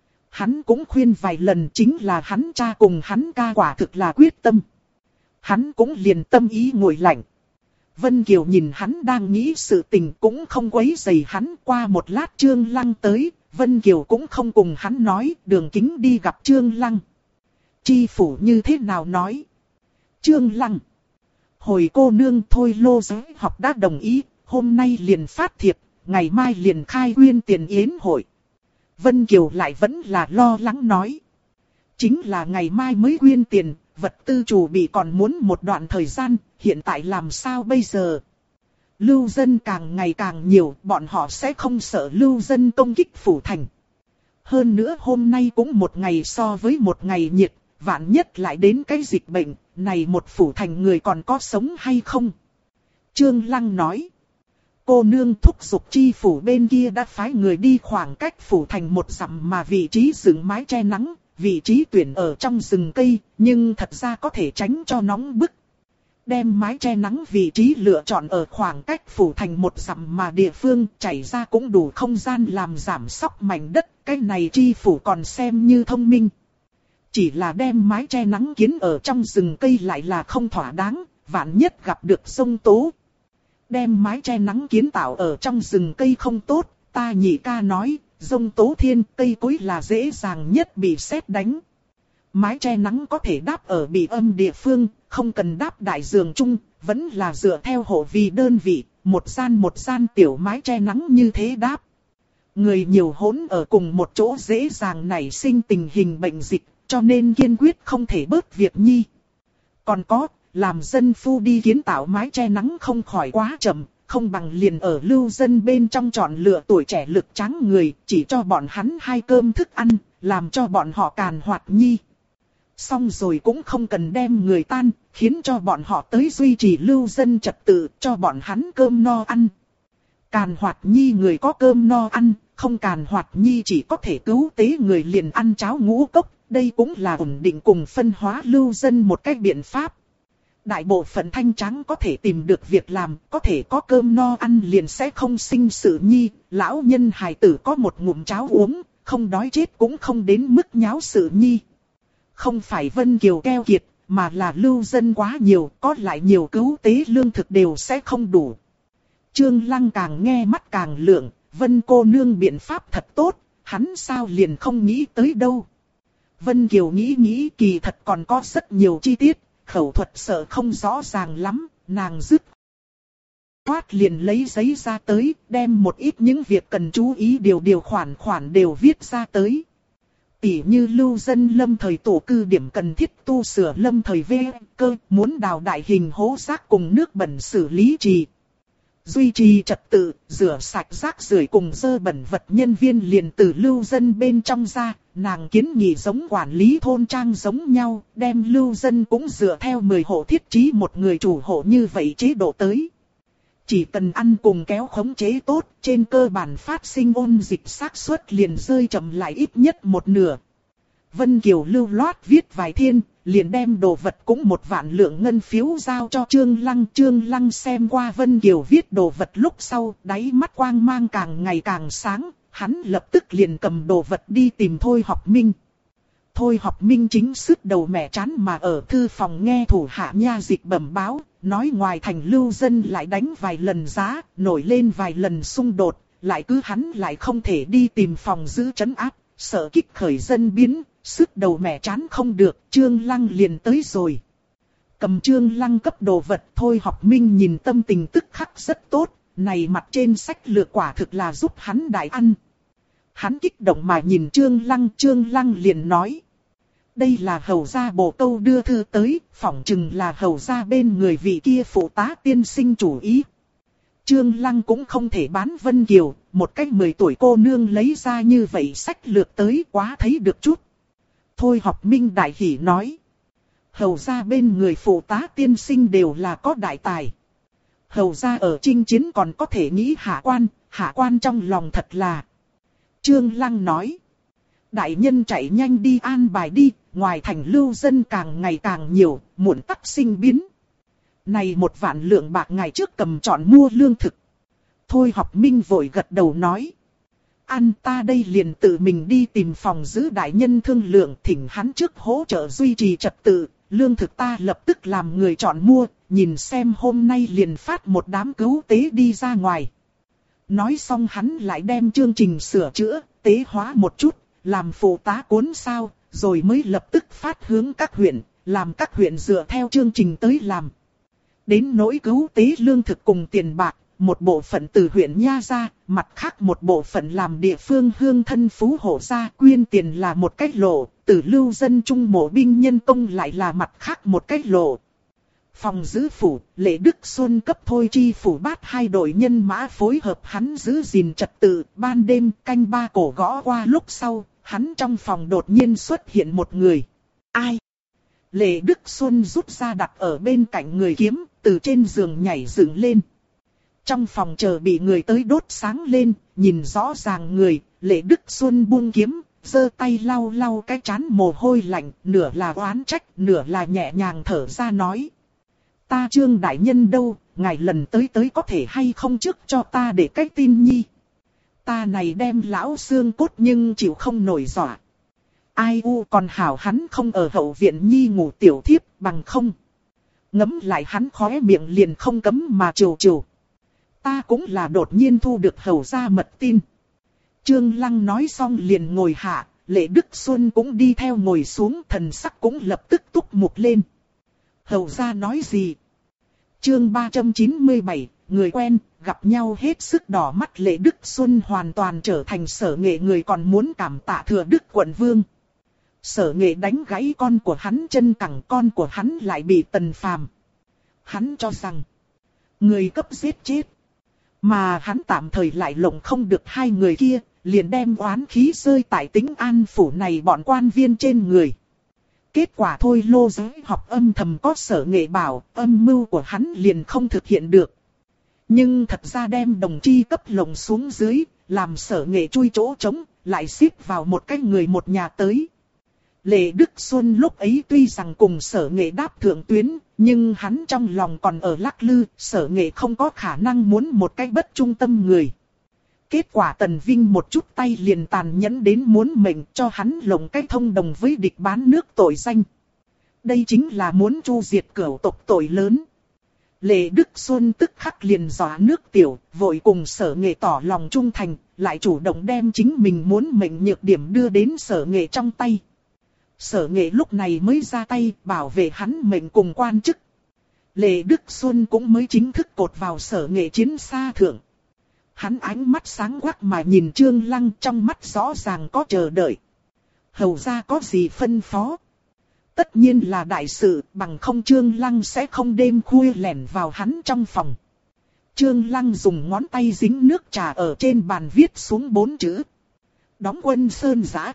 Hắn cũng khuyên vài lần, chính là hắn cha cùng hắn ca quả thực là quyết tâm. Hắn cũng liền tâm ý nguội lạnh. Vân Kiều nhìn hắn đang nghĩ sự tình cũng không quấy rầy hắn. Qua một lát Trương Lăng tới, Vân Kiều cũng không cùng hắn nói, Đường Kính đi gặp Trương Lăng. Chi phủ như thế nào nói? Trương Lăng. Hồi cô nương thôi Lô Giới học đã đồng ý, hôm nay liền phát thiệp, ngày mai liền khai uyên tiền yến hội. Vân Kiều lại vẫn là lo lắng nói. Chính là ngày mai mới uyên tiền, vật tư chủ bị còn muốn một đoạn thời gian, hiện tại làm sao bây giờ? Lưu dân càng ngày càng nhiều, bọn họ sẽ không sợ lưu dân công kích phủ thành. Hơn nữa hôm nay cũng một ngày so với một ngày nhiệt, vạn nhất lại đến cái dịch bệnh, này một phủ thành người còn có sống hay không? Trương Lăng nói. Cô nương thúc giục chi phủ bên kia đã phái người đi khoảng cách phủ thành một dặm mà vị trí dựng mái che nắng, vị trí tuyển ở trong rừng cây, nhưng thật ra có thể tránh cho nóng bức. Đem mái che nắng vị trí lựa chọn ở khoảng cách phủ thành một dặm mà địa phương chảy ra cũng đủ không gian làm giảm sóc mảnh đất, cái này chi phủ còn xem như thông minh. Chỉ là đem mái che nắng kiến ở trong rừng cây lại là không thỏa đáng, vạn nhất gặp được sông tố. Đem mái che nắng kiến tạo ở trong rừng cây không tốt, ta nhị ca nói, giông tố thiên cây cối là dễ dàng nhất bị sét đánh. Mái che nắng có thể đáp ở bị âm địa phương, không cần đáp đại giường chung, vẫn là dựa theo hộ vì đơn vị, một gian tiểu mái che nắng như thế đáp. Người nhiều hỗn ở cùng một chỗ dễ dàng nảy sinh tình hình bệnh dịch, cho nên kiên quyết không thể bớt việc nhi. Còn có, làm dân phu đi kiến tạo mái che nắng không khỏi quá chậm, không bằng liền ở lưu dân bên trong chọn lựa tuổi trẻ lực tráng người, chỉ cho bọn hắn 2 cơm thức ăn, làm cho bọn họ càn hoạt nhi. Xong rồi cũng không cần đem người tan, khiến cho bọn họ tới duy trì lưu dân trật tự, cho bọn hắn cơm no ăn. Càn hoạt nhi người có cơm no ăn, không càn hoạt nhi chỉ có thể cứu tế người liền ăn cháo ngũ cốc, đây cũng là ổn định cùng phân hóa lưu dân một cách biện pháp. Đại bộ phận thanh trắng có thể tìm được việc làm, có thể có cơm no ăn liền sẽ không sinh sự nhi, lão nhân hài tử có một ngụm cháo uống, không đói chết cũng không đến mức nháo sự nhi. Không phải Vân Kiều keo kiệt, mà là lưu dân quá nhiều, có lại nhiều cứu tế lương thực đều sẽ không đủ. Trương Lăng càng nghe mắt càng lượng, Vân cô nương biện pháp thật tốt, hắn sao liền không nghĩ tới đâu. Vân Kiều nghĩ kỳ thật còn có rất nhiều chi tiết, khẩu thuật sợ không rõ ràng lắm, nàng dứt khoát liền lấy giấy ra tới, đem một ít những việc cần chú ý điều khoản đều viết ra tới. Tỉ như lưu dân lâm thời tổ cư điểm cần thiết tu sửa lâm thời cơ, muốn đào đại hình hố rác cùng nước bẩn xử lý trì. Duy trì trật tự, rửa sạch rác rưởi cùng dơ bẩn vật nhân viên liền từ lưu dân bên trong ra, nàng kiến nghị giống quản lý thôn trang giống nhau, đem lưu dân cũng dựa theo 10 hộ thiết trí một người chủ hộ như vậy chế độ tới. Chỉ cần ăn cùng kéo khống chế tốt, trên cơ bản phát sinh ôn dịch xác suất liền rơi chậm lại ít nhất một nửa. Vân Kiều lưu loát viết vài thiên, liền đem đồ vật cũng 1 vạn lượng ngân phiếu giao cho Trương Lăng. Trương Lăng xem qua Vân Kiều viết đồ vật lúc sau, đáy mắt quang mang càng ngày càng sáng, hắn lập tức liền cầm đồ vật đi tìm Thôi Học Minh. Thôi Học Minh chính sứt đầu mẻ chán mà ở thư phòng nghe thủ hạ nha dịch bẩm báo, nói ngoài thành lưu dân lại đánh vài lần giá, nổi lên vài lần xung đột, lại cứ hắn lại không thể đi tìm phòng giữ trấn áp, sợ kích khởi dân biến, sứt đầu mẻ chán không được, Trương Lăng liền tới rồi. Cầm Trương Lăng cấp đồ vật, Thôi Học Minh nhìn tâm tình tức khắc rất tốt, này mặt trên sách lược quả thực là giúp hắn đại ăn. Hắn kích động mà nhìn Trương Lăng liền nói. Đây là hầu gia bộ câu đưa thư tới, phỏng chừng là hầu gia bên người vị kia phụ tá tiên sinh chủ ý. Trương Lăng cũng không thể bán Vân Kiều, một cách 10 tuổi cô nương lấy ra như vậy sách lược tới quá thấy được chút. Thôi Học Minh đại hỉ nói. Hầu gia bên người phụ tá tiên sinh đều là có đại tài. Hầu gia ở chinh chiến còn có thể nghĩ hạ quan trong lòng thật là. Trương Lăng nói. Đại nhân chạy nhanh đi an bài đi, ngoài thành lưu dân càng ngày càng nhiều, muộn tắc sinh biến. Này 1 vạn lượng bạc ngày trước cầm chọn mua lương thực. Thôi Học Minh vội gật đầu nói. Ăn ta đây liền tự mình đi tìm phòng giữ đại nhân thương lượng, thỉnh hắn trước hỗ trợ duy trì trật tự, lương thực ta lập tức làm người chọn mua, nhìn xem hôm nay liền phát một đám cứu tế đi ra ngoài. Nói xong hắn lại đem chương trình sửa chữa, tế hóa một chút, làm phụ tá cuốn sao, rồi mới lập tức phát hướng các huyện, làm các huyện dựa theo chương trình tới làm. Đến nỗi cứu tế lương thực cùng tiền bạc, một bộ phận từ huyện Nha ra, mặt khác một bộ phận làm địa phương hương thân phú hộ ra, quyên tiền là một cách lộ, từ lưu dân trung mộ binh nhân công lại là mặt khác một cách lộ. Phòng giữ phủ, Lệ Đức Xuân cấp Thôi Chi phủ bát 2 đội nhân mã phối hợp hắn giữ gìn trật tự, ban đêm canh 3 cổ gõ qua lúc sau, hắn trong phòng đột nhiên xuất hiện một người. Ai? Lệ Đức Xuân rút ra đặt ở bên cạnh người kiếm, từ trên giường nhảy dựng lên. Trong phòng chờ bị người tới đốt sáng lên, nhìn rõ ràng người, Lệ Đức Xuân buông kiếm, giơ tay lau lau cái trán mồ hôi lạnh, nửa là oán trách, nửa là nhẹ nhàng thở ra nói. Ta Trương đại nhân đâu, ngài lần tới có thể hay không trước cho ta để cái tin nhi. Ta này đem lão xương cốt nhưng chịu không nổi dọa. Ai u còn hảo hắn không ở hậu viện nhi ngủ tiểu thiếp bằng không. Ngấm lại hắn khóe miệng liền không cấm mà trừ. Ta cũng là đột nhiên thu được hầu gia mật tin. Trương Lăng nói xong liền ngồi hạ, Lệ Đức Xuân cũng đi theo ngồi xuống, thần sắc cũng lập tức túc mục lên. Hầu gia nói gì? Chương 397, người quen, gặp nhau hết sức đỏ mắt. Lệ Đức Xuân hoàn toàn trở thành Sở Nghệ người còn muốn cảm tạ Thừa Đức quận vương. Sở Nghệ đánh gãy con của hắn chân cẳng, con của hắn lại bị Tần Phàm. Hắn cho rằng người cấp giết chết. Mà hắn tạm thời lại lộng không được 2 người kia, liền đem oán khí rơi tại Tĩnh An phủ này bọn quan viên trên người. Kết quả thôi Lô Giới học âm thầm có Sở Nghệ bảo, âm mưu của hắn liền không thực hiện được. Nhưng thật ra đem đồng chi cấp lồng xuống dưới, làm Sở Nghệ chui chỗ trống, lại xếp vào một cái người một nhà tới. Lệ Đức Xuân lúc ấy tuy rằng cùng Sở Nghệ đáp thượng tuyến, nhưng hắn trong lòng còn ở lắc lư, Sở Nghệ không có khả năng muốn một cái bất trung tâm người. Kết quả Tần Vinh một chút tay liền tàn nhẫn đến muốn mệnh cho hắn lồng cái thông đồng với địch bán nước tội danh. Đây chính là muốn chu diệt cửu tộc tội lớn. Lệ Đức Xuân tức khắc liền dọa nước tiểu, vội cùng Sở Nghệ tỏ lòng trung thành, lại chủ động đem chính mình muốn mệnh nhược điểm đưa đến Sở Nghệ trong tay. Sở Nghệ lúc này mới ra tay bảo vệ hắn mệnh cùng quan chức. Lệ Đức Xuân cũng mới chính thức cột vào Sở Nghệ chiến xa thượng. Hắn ánh mắt sáng quắc mà nhìn Trương Lăng, trong mắt rõ ràng có chờ đợi. Hầu ra có gì phân phó? Tất nhiên là đại sự, bằng không Trương Lăng sẽ không đêm khuya lẻn vào hắn trong phòng. Trương Lăng dùng ngón tay dính nước trà ở trên bàn viết xuống 4 chữ. Đóng quân Sơn Giã.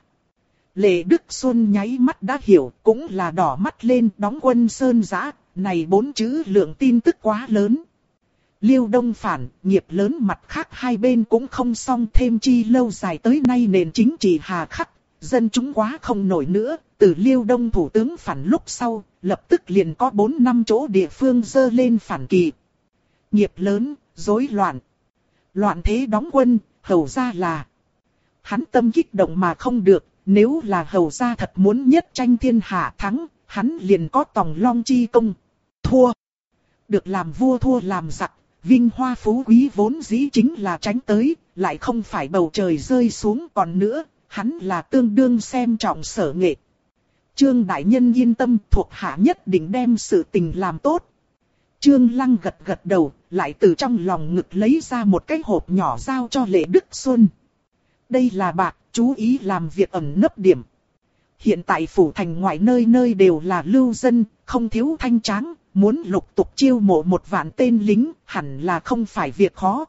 Lệ Đức Xuân nháy mắt đã hiểu, cũng là đỏ mắt lên. Đóng quân Sơn Giã, này 4 chữ lượng tin tức quá lớn. Liêu Đông phản, nghiệp lớn, mặt khác hai bên cũng không xong, thêm chi lâu dài tới nay nền chính trị hà khắc, dân chúng quá không nổi nữa. Từ Liêu Đông thủ tướng phản lúc sau, lập tức liền có 4 năm chỗ địa phương dơ lên phản kỳ. Nghiệp lớn, rối loạn. Loạn thế đóng quân, hầu ra là. Hắn tâm kích động mà không được, nếu là hầu ra thật muốn nhất tranh thiên hạ thắng, hắn liền có tòng long chi công. Thua. Được làm vua thua làm giặc, vinh hoa phú quý vốn dĩ chính là tránh tới, lại không phải bầu trời rơi xuống. Còn nữa, hắn là tương đương xem trọng Sở Nghệ. Trương đại nhân yên tâm, thuộc hạ nhất định đem sự tình làm tốt. Trương Lăng gật gật đầu, lại từ trong lòng ngực lấy ra một cái hộp nhỏ giao cho Lệ Đức Xuân. Đây là bạc, chú ý làm việc ẩn nấp điểm. Hiện tại phủ thành ngoại nơi nơi đều là lưu dân, không thiếu thanh tráng, muốn lục tục chiêu mộ 1 vạn tên lính, hẳn là không phải việc khó.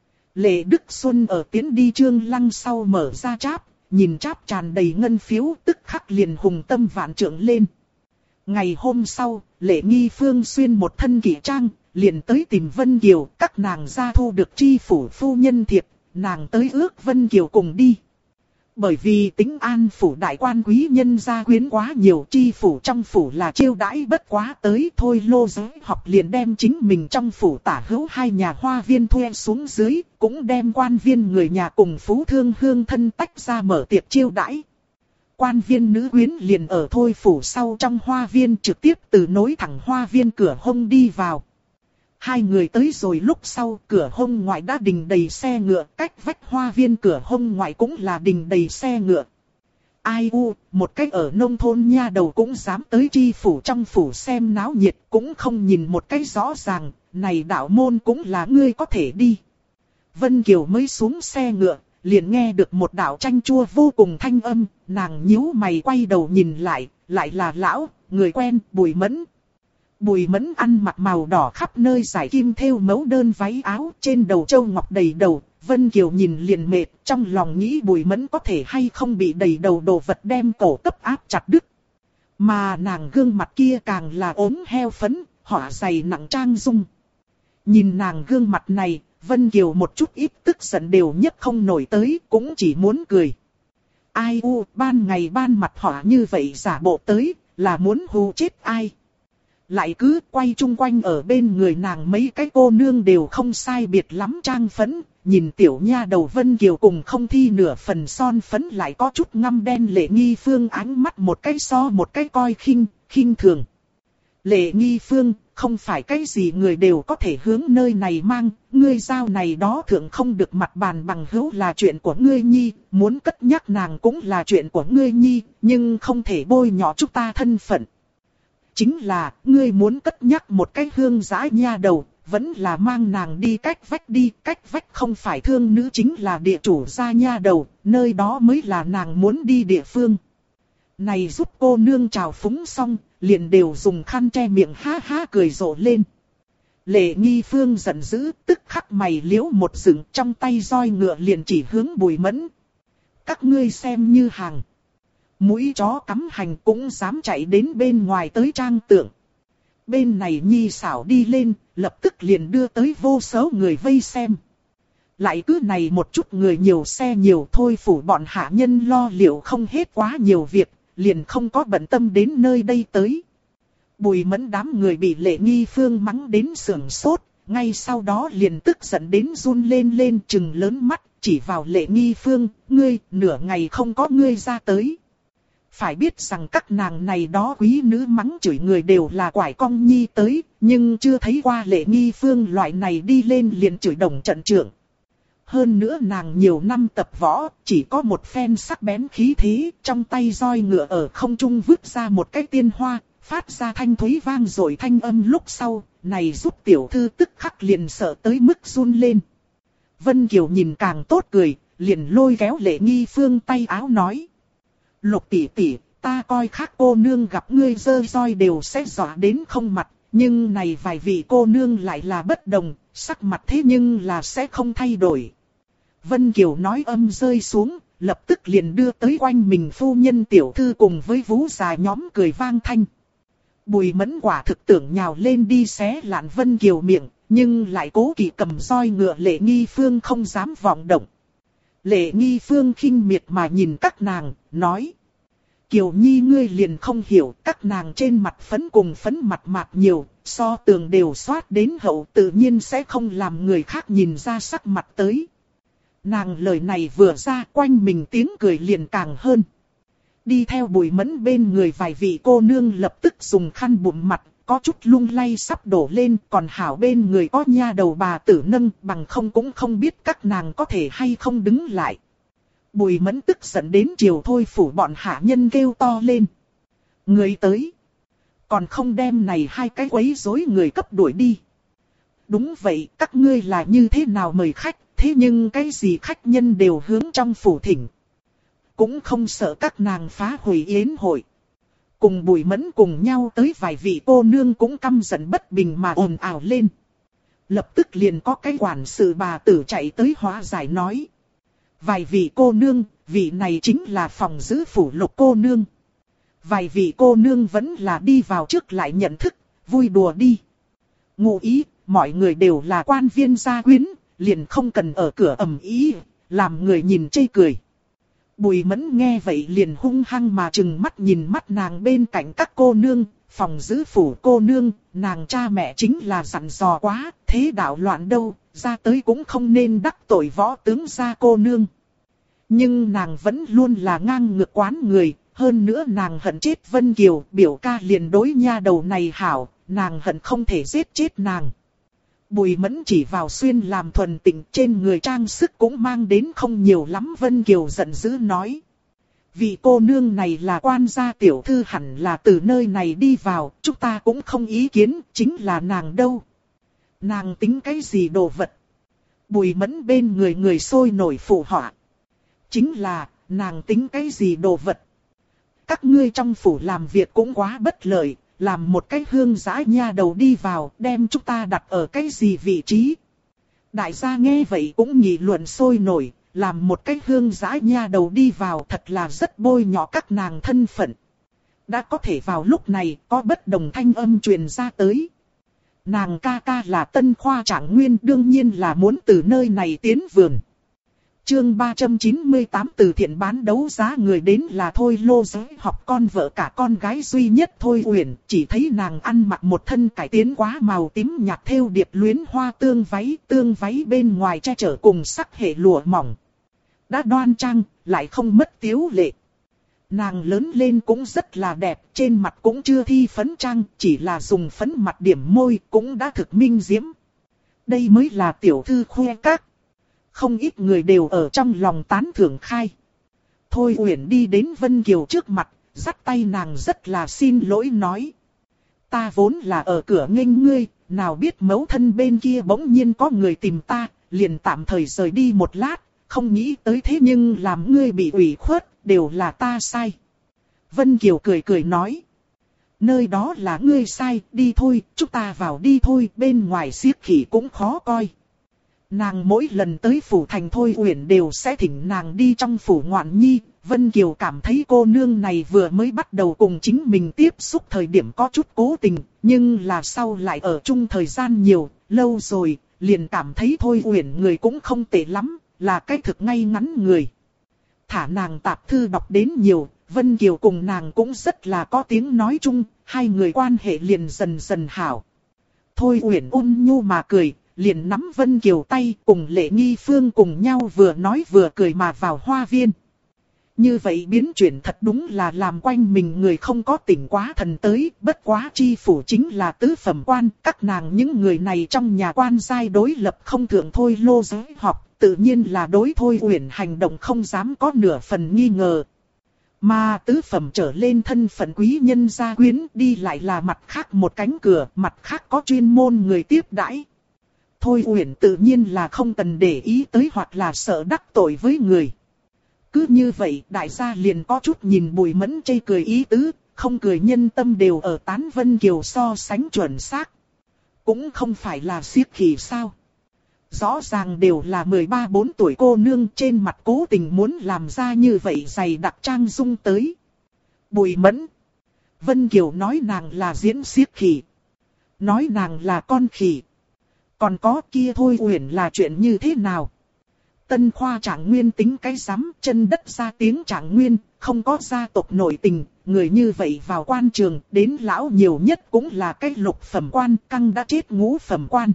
Lệ Đức Xuân ở tiến đi Trương Lăng sau mở ra tráp, nhìn tráp tràn đầy ngân phiếu, tức khắc liền hùng tâm vạn trượng lên. Ngày hôm sau, Lệ Nghi Phương xuyên một thân kỷ trang, liền tới tìm Vân Kiều, các nàng ra thu được tri phủ phu nhân thiệp, nàng tới ước Vân Kiều cùng đi. Bởi vì Tĩnh An phủ đại quan quý nhân gia quyến quá nhiều, tri phủ trong phủ là chiêu đãi bất quá tới thôi. Lô Giới học liền đem chính mình trong phủ tả hữu 2 nhà hoa viên thuê xuống dưới, cũng đem quan viên người nhà cùng phú thương hương thân tách ra mở tiệc chiêu đãi. Quan viên nữ quyến liền ở thôi phủ sau trong hoa viên, trực tiếp từ nối thẳng hoa viên cửa hông đi vào. 2 người tới rồi lúc sau, cửa hông ngoại đã đình đầy xe ngựa, cách vách hoa viên cửa hông ngoại cũng là đình đầy xe ngựa. Ai u, một cách ở nông thôn nha đầu cũng dám tới tri phủ trong phủ xem náo nhiệt, cũng không nhìn một cái rõ ràng, này đạo môn cũng là ngươi có thể đi. Vân Kiều mới xuống xe ngựa, liền nghe được một đạo chanh chua vô cùng thanh âm, nàng nhíu mày quay đầu nhìn lại là lão, người quen, Bùi Mẫn. Bùi Mẫn ăn mặc màu đỏ khắp nơi giải kim thêu mẫu đơn váy áo, trên đầu châu ngọc đầy đầu. Vân Kiều nhìn liền mệt, trong lòng nghĩ Bùi Mẫn có thể hay không bị đầy đầu đồ vật đem cổ cấp áp chặt đứt. Mà nàng gương mặt kia càng là ốm heo phấn, họa dày nặng trang dung. Nhìn nàng gương mặt này, Vân Kiều một chút ít tức giận đều nhất không nổi tới, cũng chỉ muốn cười. Ai u, ban ngày ban mặt họa như vậy giả bộ tới, là muốn hù chết ai. Lại cứ quay chung quanh ở bên người nàng mấy cái cô nương đều không sai biệt lắm trang phấn, nhìn tiểu nha đầu Vân Kiều cùng không thi nửa phần son phấn lại có chút ngăm đen. Lệ Nghi Phương ánh mắt một cái so một cái coi khinh thường. Lệ Nghi Phương, không phải cái gì người đều có thể hướng nơi này mang, ngươi giao này đó thượng không được mặt bàn bằng hữu là chuyện của ngươi nhi, muốn cất nhắc nàng cũng là chuyện của ngươi nhi, nhưng không thể bôi nhọ chúng ta thân phận. Chính là, ngươi muốn cất nhắc một cái hương giã nha đầu, vẫn là mang nàng đi cách vách đi, cách vách không phải thương nữ chính là địa chủ gia nha đầu, nơi đó mới là nàng muốn đi địa phương. Này giúp cô nương chào phúng xong, liền đều dùng khăn che miệng ha ha cười rộ lên. Lệ Nghi Phương giận dữ, tức khắc mày liếu một dựng, trong tay roi ngựa liền chỉ hướng Bùi Mẫn. Các ngươi xem như hàng. Mũi chó cắm hành cũng dám chạy đến bên ngoài tới trang tượng. Bên này nhi xảo đi lên, lập tức liền đưa tới vô số người vây xem. Lại cứ này một chút người nhiều xe nhiều thôi, phủ bọn hạ nhân lo liệu không hết quá nhiều việc, liền không có bận tâm đến nơi đây tới. Bùi Mẫn đám người bị Lệ Nghi Phương mắng đến sưởng sốt, ngay sau đó liền tức giận đến run lên trừng lớn mắt, chỉ vào Lệ Nghi Phương, ngươi, nửa ngày không có ngươi ra tới. Phải biết rằng các nàng này đó quý nữ mắng chửi người đều là quải cong nhi tới, nhưng chưa thấy qua Lệ Nghi Phương loại này đi lên liền chửi đồng trận trưởng. Hơn nữa nàng nhiều năm tập võ, chỉ có một phen sắc bén khí thế, trong tay roi ngựa ở không trung vứt ra một cái tiên hoa, phát ra thanh thúy vang rồi thanh âm lúc sau, này giúp tiểu thư tức khắc liền sợ tới mức run lên. Vân Kiều nhìn càng tốt cười, liền lôi kéo Lệ Nghi Phương tay áo nói. Lục tỷ tỷ, ta coi khác cô nương gặp ngươi giơ roi đều sẽ dọa đến không mặt, nhưng này vài vị cô nương lại là bất đồng, sắc mặt thế nhưng là sẽ không thay đổi. Vân Kiều nói âm rơi xuống, lập tức liền đưa tới quanh mình phu nhân tiểu thư cùng với vú già nhóm cười vang thanh. Bùi Mẫn quả thực tưởng nhào lên đi xé lạn Vân Kiều miệng, nhưng lại cố kỵ cầm roi ngựa Lệ Nghi Phương không dám vọng động. Lệ Nghi Phương khinh miệt mà nhìn các nàng, nói. Kiều Nhi ngươi liền không hiểu, các nàng trên mặt phấn cùng phấn mặt mạt nhiều, so tường đều xoát đến hậu tự nhiên sẽ không làm người khác nhìn ra sắc mặt tới. Nàng lời này vừa ra quanh mình tiếng cười liền càng hơn. Đi theo Bùi Mẫn bên người vài vị cô nương lập tức dùng khăn bụm mặt, có chút lung lay sắp đổ lên, còn hảo bên người có nha đầu bà tử nâng, bằng không cũng không biết các nàng có thể hay không đứng lại. Bùi Mẫn tức giận đến chiều thôi phủ bọn hạ nhân kêu to lên. Người tới. Còn không đem này hai cái quấy rối người cấp đuổi đi. Đúng vậy, các ngươi là như thế nào mời khách, thế nhưng cái gì khách nhân đều hướng trong phủ thỉnh. Cũng không sợ các nàng phá hủy yến hội. Cùng Bùi Mẫn cùng nhau tới vài vị cô nương cũng căm giận bất bình mà ồn ào lên. Lập tức liền có cái quản sự bà tử chạy tới hóa giải nói. Vài vị cô nương, vị này chính là phòng giữ phủ Lục cô nương. Vài vị cô nương vẫn là đi vào trước lại nhận thức, vui đùa đi. Ngụ ý, mọi người đều là quan viên gia quyến, liền không cần ở cửa ầm ý, làm người nhìn chê cười. Bùi Mẫn nghe vậy liền hung hăng mà trừng mắt nhìn mắt nàng bên cạnh các cô nương, phòng giữ phủ cô nương, nàng cha mẹ chính là dặn dò quá, thế đạo loạn đâu, ra tới cũng không nên đắc tội võ tướng gia cô nương. Nhưng nàng vẫn luôn là ngang ngược quán người, hơn nữa nàng hận chết Vân Kiều, biểu ca liền đối nha đầu này hảo, nàng hận không thể giết chết nàng. Bùi Mẫn chỉ vào xuyên làm thuần tịnh trên người trang sức cũng mang đến không nhiều lắm. Vân Kiều giận dữ nói. Vị cô nương này là quan gia tiểu thư hẳn là từ nơi này đi vào, chúng ta cũng không ý kiến, chính là nàng đâu. Nàng tính cái gì đồ vật? Bùi Mẫn bên người người sôi nổi phụ họa. Chính là, nàng tính cái gì đồ vật? Các ngươi trong phủ làm việc cũng quá bất lợi. Làm một cái hương giã nha đầu đi vào, đem chúng ta đặt ở cái gì vị trí. Đại gia nghe vậy cũng nghị luận sôi nổi, làm một cái hương giã nha đầu đi vào thật là rất bôi nhọ các nàng thân phận. Đã có thể vào lúc này, có bất đồng thanh âm truyền ra tới. Nàng ca ca là Tân Khoa Trạng Nguyên, đương nhiên là muốn từ nơi này tiến vườn. Chương 398 từ thiện bán đấu giá người đến là Thôi Lô Giới học con vợ cả con gái duy nhất Thôi Uyển, chỉ thấy nàng ăn mặc một thân cải tiến quá màu tím nhạt thêu điệp luyến hoa tương váy bên ngoài che chở cùng sắc hệ lụa mỏng. Đã đoan trang, lại không mất tiếu lệ. Nàng lớn lên cũng rất là đẹp, trên mặt cũng chưa thi phấn trang, chỉ là dùng phấn mặt điểm môi cũng đã thực minh diễm. Đây mới là tiểu thư khoe các. Không ít người đều ở trong lòng tán thưởng khai. Thôi Uyển đi đến Vân Kiều trước mặt, dắt tay nàng rất là xin lỗi nói. Ta vốn là ở cửa nghênh ngươi, nào biết mẫu thân bên kia bỗng nhiên có người tìm ta, liền tạm thời rời đi một lát, không nghĩ tới thế nhưng làm ngươi bị ủy khuất, đều là ta sai. Vân Kiều cười cười nói. Nơi đó là ngươi sai, đi thôi, chúng ta vào đi thôi, bên ngoài xiếc khỉ cũng khó coi. Nàng mỗi lần tới phủ thành Thôi Uyển đều sẽ thỉnh nàng đi trong phủ ngoạn nhi. Vân Kiều cảm thấy cô nương này vừa mới bắt đầu cùng chính mình tiếp xúc thời điểm có chút cố tình, nhưng là sau lại ở chung thời gian nhiều, lâu rồi, liền cảm thấy Thôi Uyển người cũng không tệ lắm, là cái thực ngay ngắn người. Thả nàng tạp thư đọc đến nhiều, Vân Kiều cùng nàng cũng rất là có tiếng nói chung, hai người quan hệ liền dần dần hảo. Thôi Uyển ôn nhu mà cười, liền nắm Vân Kiều tay cùng Lệ Nghi Phương cùng nhau vừa nói vừa cười mà vào hoa viên. Như vậy biến chuyển thật đúng là làm quanh mình người không có tỉnh quá thần tới, bất quá chi phủ chính là tứ phẩm quan, các nàng những người này trong nhà quan giai đối lập không thượng thôi lô giới học, tự nhiên là đối Thôi Uyển hành động không dám có nửa phần nghi ngờ. Mà tứ phẩm trở lên thân phận quý nhân gia quyến đi lại là mặt khác một cánh cửa, mặt khác có chuyên môn người tiếp đãi. Thôi Uyển tự nhiên là không cần để ý tới hoặc là sợ đắc tội với người. Cứ như vậy đại gia liền có chút nhìn Bùi Mẫn chê cười ý tứ, không cười nhân tâm đều ở tán Vân Kiều so sánh chuẩn xác. Cũng không phải là siết khỉ sao. Rõ ràng đều là 13-14 tuổi cô nương trên mặt cố tình muốn làm ra như vậy dày đặc trang dung tới. Bùi Mẫn. Vân Kiều nói nàng là diễn siết khỉ. Nói nàng là con khỉ. Còn có kia Thôi Uyển là chuyện như thế nào? Tân khoa Trạng Nguyên tính cái rắm, chân đất ra tiếng Trạng Nguyên, không có gia tộc nội tình, người như vậy vào quan trường, đến lão nhiều nhất cũng là cái lục phẩm quan, căng đã chết ngũ phẩm quan.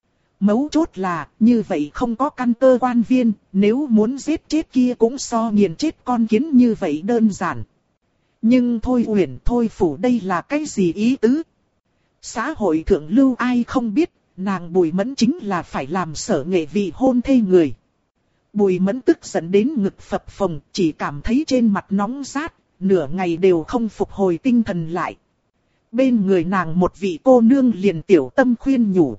Mấu chốt là, như vậy không có căn cơ quan viên, nếu muốn giết chết kia cũng so nghiền chết con kiến như vậy đơn giản. Nhưng Thôi Uyển Thôi phủ đây là cái gì ý tứ? Xã hội thượng lưu ai không biết, nàng Bùi Mẫn chính là phải làm sở nghệ vị hôn thê người. Bùi Mẫn tức giận đến ngực phập phồng, chỉ cảm thấy trên mặt nóng rát, nửa ngày đều không phục hồi tinh thần lại. Bên người nàng một vị cô nương liền tiểu tâm khuyên nhủ.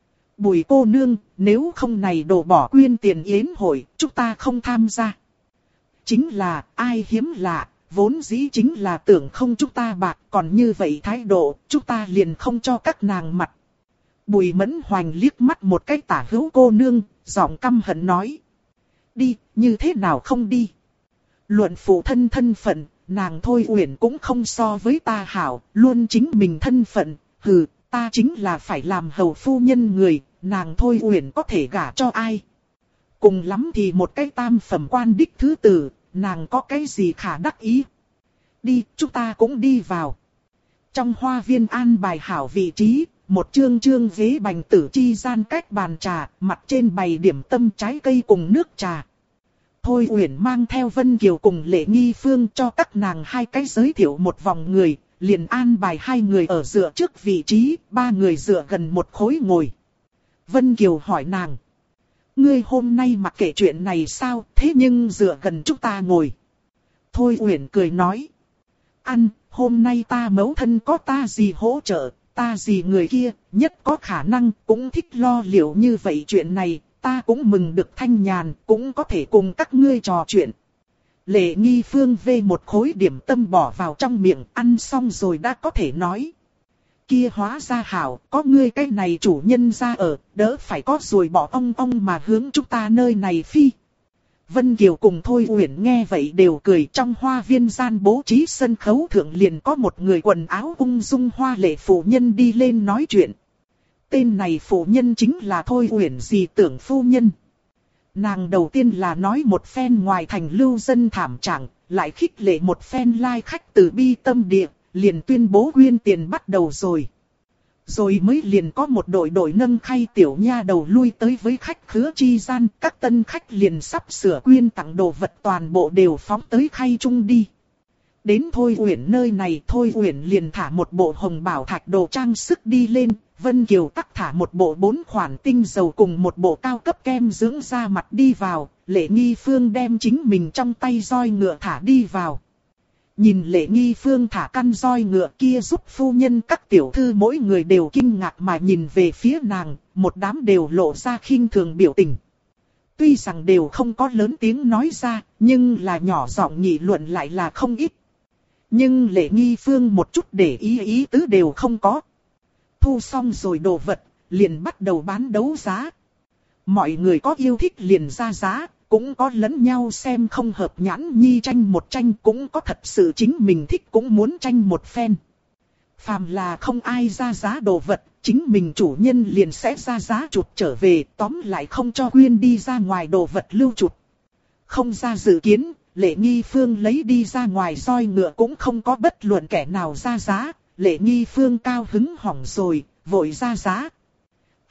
Bùi cô nương, nếu không này đổ bỏ quyên tiền yến hội, chúng ta không tham gia. Chính là, ai hiếm lạ, vốn dĩ chính là tưởng không chúng ta bạc, còn như vậy thái độ, chúng ta liền không cho các nàng mặt. Bùi Mẫn hoành liếc mắt một cái tả hữu cô nương, giọng căm hận nói. Đi, như thế nào không đi? Luận phụ thân thân phận, nàng Thôi Uyển cũng không so với ta hảo, luôn chính mình thân phận, hừ, ta chính là phải làm hầu phu nhân người, nàng Thôi Uyển có thể gả cho ai? Cùng lắm thì một cái tam phẩm quan đích thứ tử, nàng có cái gì khả đắc ý? Đi, chúng ta cũng đi vào. Trong hoa viên an bài hảo vị trí, một chương chương ghế bành tử chi gian cách bàn trà, mặt trên bày điểm tâm trái cây cùng nước trà. Thôi Uyển mang theo Vân Kiều cùng Lệ Nghi Phương cho các nàng hai cái giới thiệu một vòng người, liền an bài hai người ở dựa trước vị trí, ba người dựa gần một khối ngồi. Vân Kiều hỏi nàng. Ngươi hôm nay mặc kệ chuyện này sao, thế nhưng dựa gần chúng ta ngồi. Thôi Uyển cười nói. Hôm nay ta mẫu thân có ta gì hỗ trợ, ta gì người kia, nhất có khả năng, cũng thích lo liệu như vậy chuyện này, ta cũng mừng được thanh nhàn, cũng có thể cùng các ngươi trò chuyện. Lệ Nghi Phương vê một khối điểm tâm bỏ vào trong miệng, ăn xong rồi đã có thể nói. Kia hóa ra hảo, có ngươi cái này chủ nhân ra ở, đỡ phải có rồi bỏ ong mà hướng chúng ta nơi này phi. Vân Kiều cùng Thôi Uyển nghe vậy đều cười, trong hoa viên gian bố trí sân khấu thượng liền có một người quần áo ung dung hoa lệ phụ nhân đi lên nói chuyện. Tên này phụ nhân chính là Thôi Uyển dì tưởng phu nhân. Nàng đầu tiên là nói một phen ngoài thành lưu dân thảm trạng, lại khích lệ một phen lai khách từ bi tâm địa, liền tuyên bố quyên tiền bắt đầu rồi. Rồi mới liền có một đội nâng khay tiểu nha đầu lui tới với khách khứa chi gian, các tân khách liền sắp sửa quyên tặng đồ vật toàn bộ đều phóng tới khay chung đi. Đến Thôi Uyển nơi này, Thôi Uyển liền thả một bộ hồng bảo thạch đồ trang sức đi lên, Vân Kiều tắc thả một bộ 4 khoản tinh dầu cùng một bộ cao cấp kem dưỡng da mặt đi vào, Lệ Nghi Phương đem chính mình trong tay roi ngựa thả đi vào. Nhìn Lệ Nghi Phương thả căn roi ngựa kia giúp phu nhân các tiểu thư mỗi người đều kinh ngạc mà nhìn về phía nàng, một đám đều lộ ra khinh thường biểu tình. Tuy rằng đều không có lớn tiếng nói ra, nhưng là nhỏ giọng nghị luận lại là không ít. Nhưng Lệ Nghi Phương một chút để ý tứ đều không có. Thu xong rồi đồ vật, liền bắt đầu bán đấu giá. Mọi người có yêu thích liền ra giá, cũng có lẫn nhau xem không hợp nhãn nhi tranh một tranh, cũng có thật sự chính mình thích cũng muốn tranh một phen. Phàm là không ai ra giá đồ vật, chính mình chủ nhân liền sẽ ra giá chụp trở về, tóm lại không cho quyên đi ra ngoài đồ vật lưu chụp. Không ra dự kiến, Lệ Nghi Phương lấy đi ra ngoài roi ngựa cũng không có bất luận kẻ nào ra giá, Lệ Nghi Phương cao hứng hỏng rồi, vội ra giá.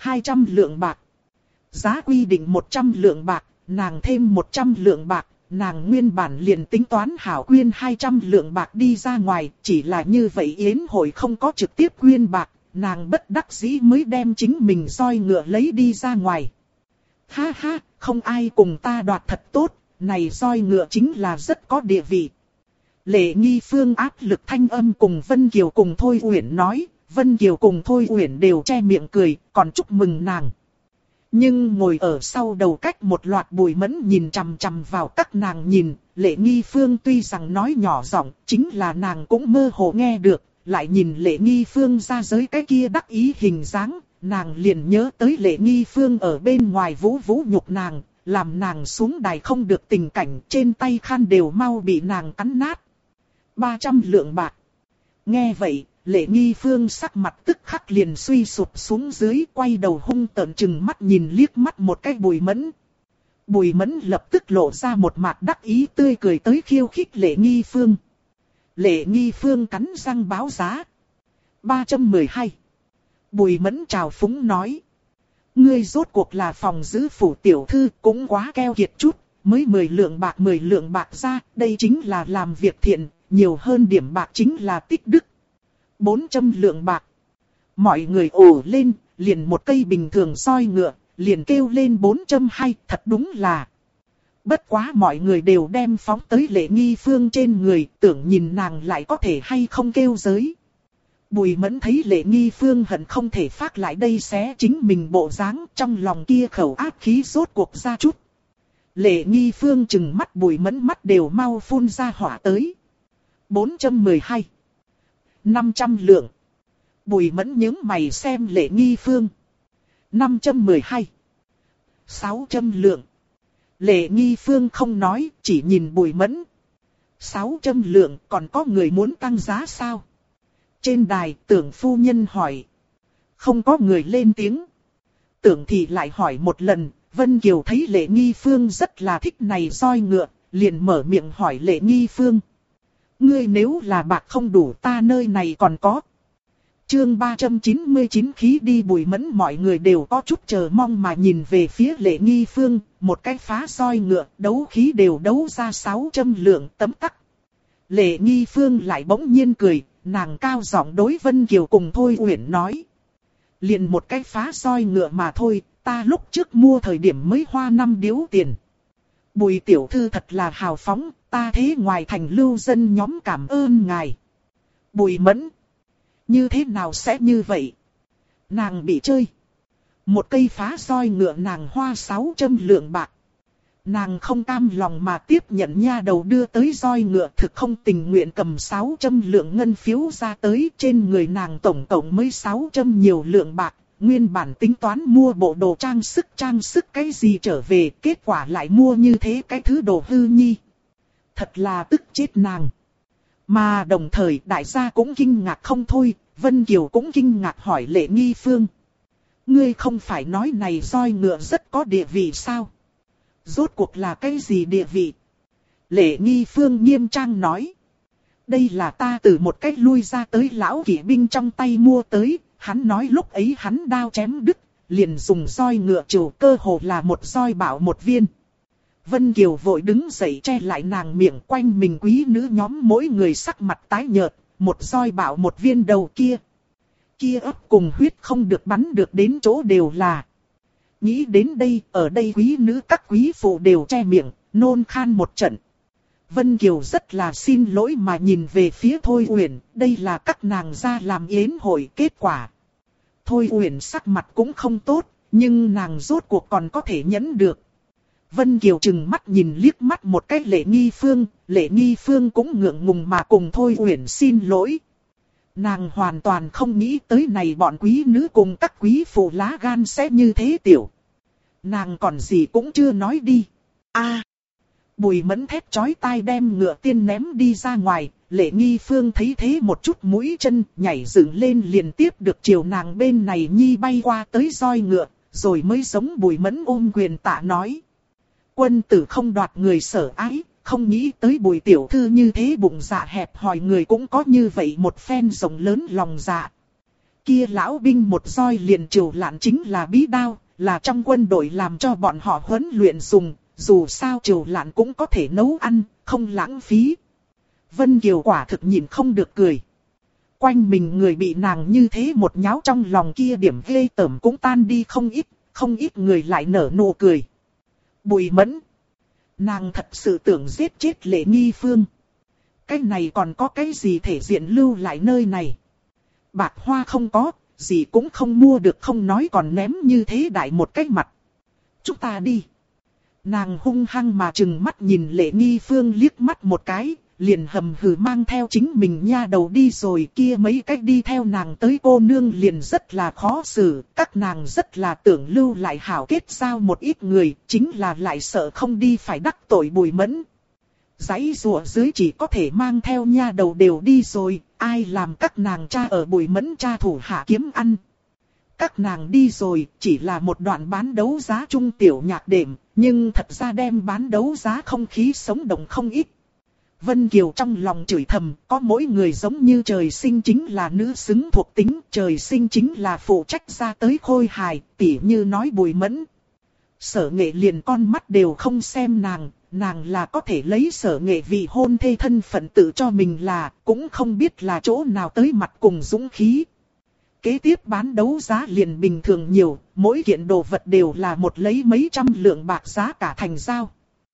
200 lượng bạc. Giá quy định 100 lượng bạc, nàng thêm 100 lượng bạc, nàng nguyên bản liền tính toán hảo quyên 200 lượng bạc đi ra ngoài, chỉ là như vậy yến hội không có trực tiếp quyên bạc, nàng bất đắc dĩ mới đem chính mình roi ngựa lấy đi ra ngoài. Ha ha, không ai cùng ta đoạt thật tốt, này roi ngựa chính là rất có địa vị. Lệ Nghi Phương áp lực thanh âm cùng Vân Kiều cùng Thôi Uyển nói, Vân Kiều cùng Thôi Uyển đều che miệng cười, còn chúc mừng nàng. Nhưng ngồi ở sau đầu cách một loạt Bùi Mẫn nhìn chằm chằm vào các nàng nhìn, Lệ Nghi Phương tuy rằng nói nhỏ giọng, chính là nàng cũng mơ hồ nghe được, lại nhìn Lệ Nghi Phương ra giới cái kia đắc ý hình dáng, nàng liền nhớ tới Lệ Nghi Phương ở bên ngoài vũ vũ nhục nàng, làm nàng xuống đài không được tình cảnh, trên tay khăn đều mau bị nàng cắn nát. 300 lượng bạc. Nghe vậy, Lệ Nghi Phương sắc mặt tức khắc liền suy sụp xuống dưới, quay đầu hung tợn chừng mắt nhìn liếc mắt một cái Bùi Mẫn. Bùi Mẫn lập tức lộ ra một mặt đắc ý tươi cười tới khiêu khích Lệ Nghi Phương. Lệ Nghi Phương cắn răng báo giá. 312. Bùi Mẫn chào phúng nói. Ngươi rốt cuộc là phòng giữ phủ tiểu thư cũng quá keo kiệt chút, mới 10 lượng bạc ra, đây chính là làm việc thiện, nhiều hơn điểm bạc chính là tích đức. 400 lượng bạc. Mọi người ồ lên, liền một cây bình thường roi ngựa, liền kêu lên 420, thật đúng là. Bất quá mọi người đều đem phóng tới Lệ Nghi Phương trên người, tưởng nhìn nàng lại có thể hay không kêu giới. Bùi Mẫn thấy Lệ Nghi Phương hận không thể phát lại đây xé chính mình bộ dáng, trong lòng kia khẩu ác khí rốt cuộc ra chút. Lệ Nghi Phương chừng mắt Bùi Mẫn mắt đều mau phun ra hỏa tới. 412. 500 lượng. Bùi Mẫn nhướng mày xem Lệ Nghi Phương. 512. 600 lượng. Lệ Nghi Phương không nói, chỉ nhìn Bùi Mẫn. 600 lượng, còn có người muốn tăng giá sao? Trên đài, Tưởng phu nhân hỏi. Không có người lên tiếng. Tưởng thì lại hỏi một lần, Vân Kiều thấy Lệ Nghi Phương rất là thích này roi ngựa, liền mở miệng hỏi Lệ Nghi Phương. Ngươi nếu là bạc không đủ ta nơi này còn có. Chương 399 khí đi Bùi Mẫn mọi người đều có chút chờ mong mà nhìn về phía Lệ Nghi Phương, một cái phá roi ngựa, đấu khí đều đấu ra 600 lượng tấm tắc. Lệ Nghi Phương lại bỗng nhiên cười, nàng cao giọng đối Vân Kiều cùng Thôi Uyển nói. Liền một cái phá roi ngựa mà thôi, ta lúc trước mua thời điểm mới hoa 5 điếu tiền. Bùi tiểu thư thật là hào phóng, ta thế ngoài thành lưu dân nhóm cảm ơn ngài. Bùi Mẫn. Như thế nào sẽ như vậy? Nàng bị chơi. Một cây phá roi ngựa nàng hoa 600 lượng bạc. Nàng không cam lòng mà tiếp nhận nha đầu đưa tới roi ngựa, thực không tình nguyện cầm 600 lượng ngân phiếu ra tới, trên người nàng tổng cộng mới 600 nhiều lượng bạc. Nguyên bản tính toán mua bộ đồ trang sức cái gì trở về, kết quả lại mua như thế cái thứ đồ hư nhi. Thật là tức chết nàng. Mà đồng thời đại gia cũng kinh ngạc không thôi, Vân Kiều cũng kinh ngạc hỏi Lệ Nghi Phương. Ngươi không phải nói này roi ngựa rất có địa vị sao? Rốt cuộc là cái gì địa vị? Lệ Nghi Phương nghiêm trang nói. Đây là ta từ một cách lui ra tới lão kỵ binh trong tay mua tới, hắn nói lúc ấy hắn đao chém đứt, liền dùng roi ngựa trừ, cơ hồ là một roi bảo một viên. Vân Kiều vội đứng dậy che lại nàng miệng, quanh mình quý nữ nhóm mỗi người sắc mặt tái nhợt, một roi bảo một viên đầu kia. Kia ấp cùng huyết không được bắn được đến chỗ đều là. Nghĩ đến đây, ở đây quý nữ các quý phụ đều che miệng, nôn khan một trận. Vân Kiều rất là xin lỗi mà nhìn về phía Thôi Uyển, đây là các nàng ra làm yến hội kết quả. Thôi Uyển sắc mặt cũng không tốt, nhưng nàng rốt cuộc còn có thể nhẫn được. Vân Kiều trừng mắt nhìn liếc mắt một cái Lệ Nghi Phương, Lệ Nghi Phương cũng ngượng ngùng mà cùng Thôi Uyển xin lỗi. Nàng hoàn toàn không nghĩ tới này bọn quý nữ cùng các quý phụ lá gan sẽ như thế tiểu. Nàng còn gì cũng chưa nói đi. Bùi Mẫn thét chói tai đem ngựa tiên ném đi ra ngoài, Lệ Nghi Phương thấy thế một chút mũi chân nhảy dựng lên liền tiếp được chiều nàng bên này nhi bay qua tới roi ngựa, rồi mới giống Bùi Mẫn ôm quyền tạ nói. Quân tử không đoạt người sở ái, không nghĩ tới Bùi tiểu thư như thế bụng dạ hẹp hòi người cũng có như vậy một phen rộng lớn lòng dạ. Kia lão binh một roi liền triều lạn chính là bí đao, là trong quân đội làm cho bọn họ huấn luyện dùng, dù sao triều lạn cũng có thể nấu ăn, không lãng phí. Vân Kiều quả thực nhìn không được cười. Quanh mình người bị nàng như thế một nháo trong lòng kia điểm ghê tởm cũng tan đi không ít người lại nở nụ cười. Bùi Mẫn. Nàng thật sự tưởng giết chết Lệ Nghi Phương. Cái này còn có cái gì thể diện lưu lại nơi này. Bạc hoa không có, gì cũng không mua được không nói còn ném như thế đại một cái mặt. Chúng ta đi. Nàng hung hăng mà trừng mắt nhìn Lệ Nghi Phương liếc mắt một cái, liền hầm hừ mang theo chính mình nha đầu đi rồi, kia mấy cách đi theo nàng tới cô nương liền rất là khó xử, các nàng rất là tưởng lưu lại hảo kết giao một ít người, chính là lại sợ không đi phải đắc tội Bùi Mẫn. Giấy rùa dưới chỉ có thể mang theo nha đầu đều đi rồi, ai làm các nàng cha ở Bùi Mẫn cha thủ hạ kiếm ăn. Các nàng đi rồi, chỉ là một đoạn bán đấu giá trung tiểu nhạc đệm, nhưng thật ra đem bán đấu giá không khí sống động không ít. Vân Kiều trong lòng chửi thầm, có mỗi người giống như trời sinh chính là nữ xứng thuộc tính, trời sinh chính là phụ trách ra tới khôi hài, tỉ như nói Bùi Mẫn. Sở Nghệ liền con mắt đều không xem nàng là có thể lấy Sở Nghệ vì hôn thê thân phận tự cho mình là, cũng không biết là chỗ nào tới mặt cùng dũng khí. Kế tiếp bán đấu giá liền bình thường nhiều, mỗi kiện đồ vật đều là một lấy mấy trăm lượng bạc giá cả thành giao.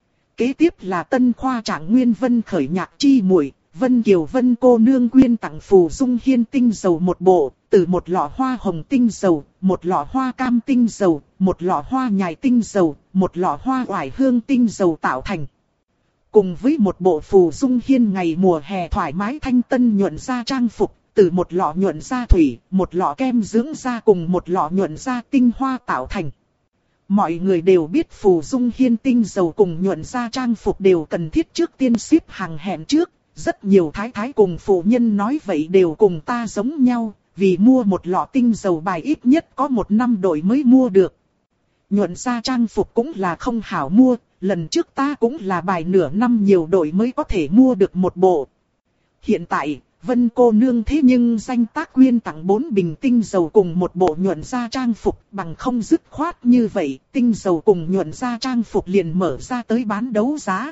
Kế tiếp là Tân Khoa Trạng Nguyên Vân khởi nhạc chi muội, Vân Kiều Vân cô nương quyên tặng Phù Dung Hiên tinh dầu một bộ, từ một lọ hoa hồng tinh dầu, một lọ hoa cam tinh dầu, một lọ hoa nhài tinh dầu, một lọ hoa oải hương tinh dầu tạo thành. Cùng với một bộ Phù Dung Hiên ngày mùa hè thoải mái thanh tân nhuận da trang phục, từ một lọ nhuận da thủy, một lọ kem dưỡng da cùng một lọ nhuận da tinh hoa tạo thành. Mọi người đều biết Phù Dung Hiên tinh dầu cùng nhuận da trang phục đều cần thiết trước tiên ship hàng hẹn trước. Rất nhiều thái thái cùng phụ nhân nói vậy đều cùng ta giống nhau, vì mua một lọ tinh dầu bài ít nhất có 1 năm đổi mới mua được. Nhuận da trang phục cũng là không hảo mua, lần trước ta cũng là bài nửa năm nhiều đổi mới có thể mua được một bộ. Hiện tại, Vân cô nương thế nhưng danh tác quyên tặng 4 bình tinh dầu cùng một bộ nhuận da trang phục, bằng không dứt khoát như vậy, tinh dầu cùng nhuận da trang phục liền mở ra tới bán đấu giá.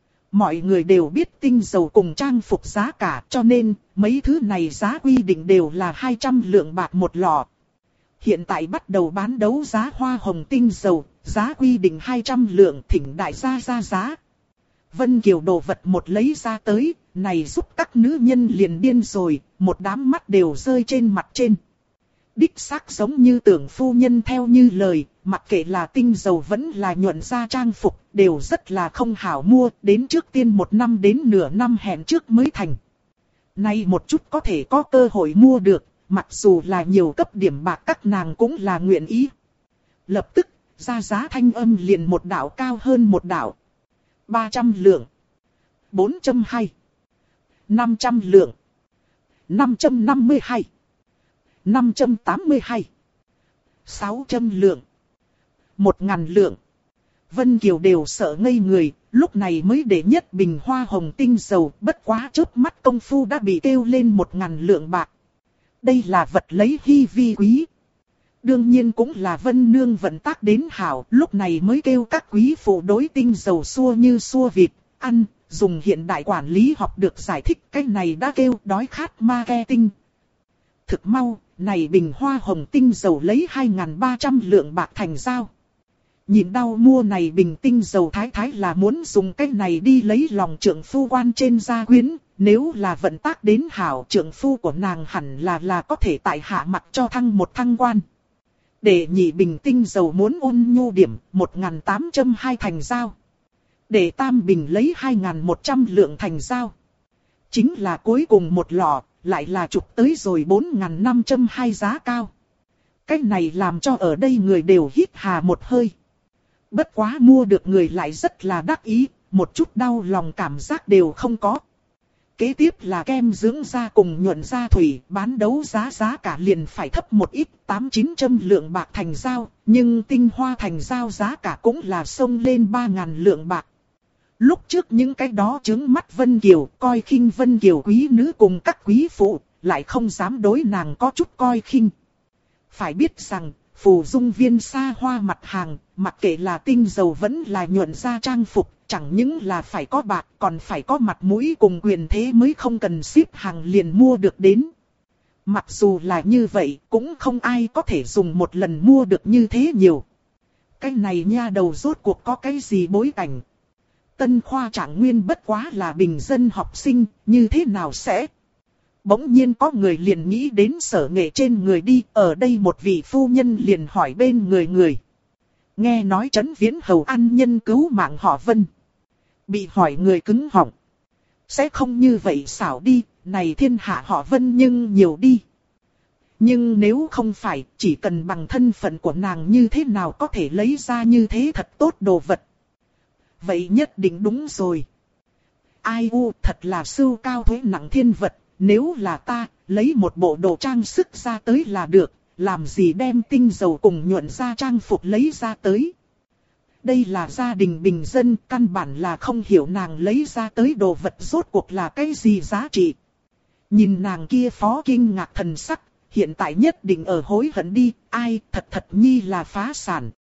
Mọi người đều biết tinh dầu cùng trang phục giá cả, cho nên mấy thứ này giá quy định đều là 200 lượng bạc một lọ. Hiện tại bắt đầu bán đấu giá hoa hồng tinh dầu, giá quy định 200 lượng, thỉnh đại gia ra giá. Vân Kiều đồ vật một lấy ra tới, này giúp các nữ nhân liền điên rồi, một đám mắt đều rơi trên mặt trên. Đích xác giống như tưởng phu nhân theo như lời, mặc kệ là tinh dầu vẫn là nhuận da trang phục, đều rất là không hảo mua, đến trước tiên 1 năm đến nửa năm hẹn trước mới thành. Nay một chút có thể có cơ hội mua được, mặc dù là nhiều cấp điểm bạc các nàng cũng là nguyện ý. Lập tức, ra giá thanh âm liền một đạo cao hơn một đạo. 300 lượng, 420, 500 lượng, 552, 582, 600 lượng, 1000 lượng. Vân Kiều đều sợ ngây người, lúc này mới để nhất bình hoa hồng tinh dầu, bất quá chớp mắt công phu đã bị kêu lên 1000 lượng bạc. Đây là vật lấy hi vi quý. Đương nhiên cũng là Vân Nương vận tác đến hảo, lúc này mới kêu các quý phụ đối tinh dầu xua như xua vịt, ăn, dùng hiện đại quản lý học được giải thích cái này đã kêu đói khát marketing. Thực mau, này bình hoa hồng tinh dầu lấy 2.300 lượng bạc thành giao. Nhìn đau mua này bình tinh dầu thái thái là muốn dùng cái này đi lấy lòng trượng phu quan trên gia quyến, nếu là vận tác đến hảo trượng phu của nàng hẳn là có thể tại hạ mặt cho thăng một thăng quan. Để nhị bình tinh dầu muốn ôn nhu điểm, 1.802 thành giao. Để tam bình lấy 2.100 lượng thành giao. Chính là cuối cùng một lọ, lại là chụp tới rồi 4.502 giá cao. Cái này làm cho ở đây người đều hít hà một hơi. Bất quá mua được người lại rất là đắc ý, một chút đau lòng cảm giác đều không có. Kế tiếp là kem dưỡng da cùng nhuận da thủy, bán đấu giá cả liền phải thấp một ít, 800-900 lượng bạc thành giao, nhưng tinh hoa thành giao giá cả cũng là xông lên 3.000 lượng bạc. Lúc trước những cái đó trướng mắt Vân Kiều, coi khinh Vân Kiều quý nữ cùng các quý phụ, lại không dám đối nàng có chút coi khinh. Phải biết rằng, phù dung viên xa hoa mặt hàng, mặc kệ là tinh dầu vẫn là nhuận da trang phục, chẳng những là phải có bạc, còn phải có mặt mũi cùng quyền thế mới không cần ship hàng liền mua được đến. Mặc dù là như vậy, cũng không ai có thể dùng một lần mua được như thế nhiều. Cái này nha đầu rốt cuộc có cái gì bối cảnh? Tân Khoa Trạng Nguyên bất quá là bình dân học sinh, như thế nào sẽ? Bỗng nhiên có người liền nghĩ đến Sở Nghệ trên người đi, ở đây một vị phu nhân liền hỏi bên người. Nghe nói Trấn Viễn Hầu ăn nhân cứu mạng họ Vân. Bị hỏi người cứng họng. Sẽ không như vậy xảo đi, này thiên hạ họ Vân nhưng nhiều đi. Nhưng nếu không phải, chỉ cần bằng thân phận của nàng như thế nào có thể lấy ra như thế thật tốt đồ vật. Vậy nhất định đúng rồi. Ai u, thật là sưu cao thuế nặng thiên vật, nếu là ta, lấy một bộ đồ trang sức ra tới là được, làm gì đem tinh dầu cùng nhuận da trang phục lấy ra tới. Đây là gia đình bình dân, căn bản là không hiểu nàng lấy ra tới đồ vật rốt cuộc là cái gì giá trị. Nhìn nàng kia phó kinh ngạc thần sắc, hiện tại nhất định ở hối hận đi, ai thật nhi là phá sản.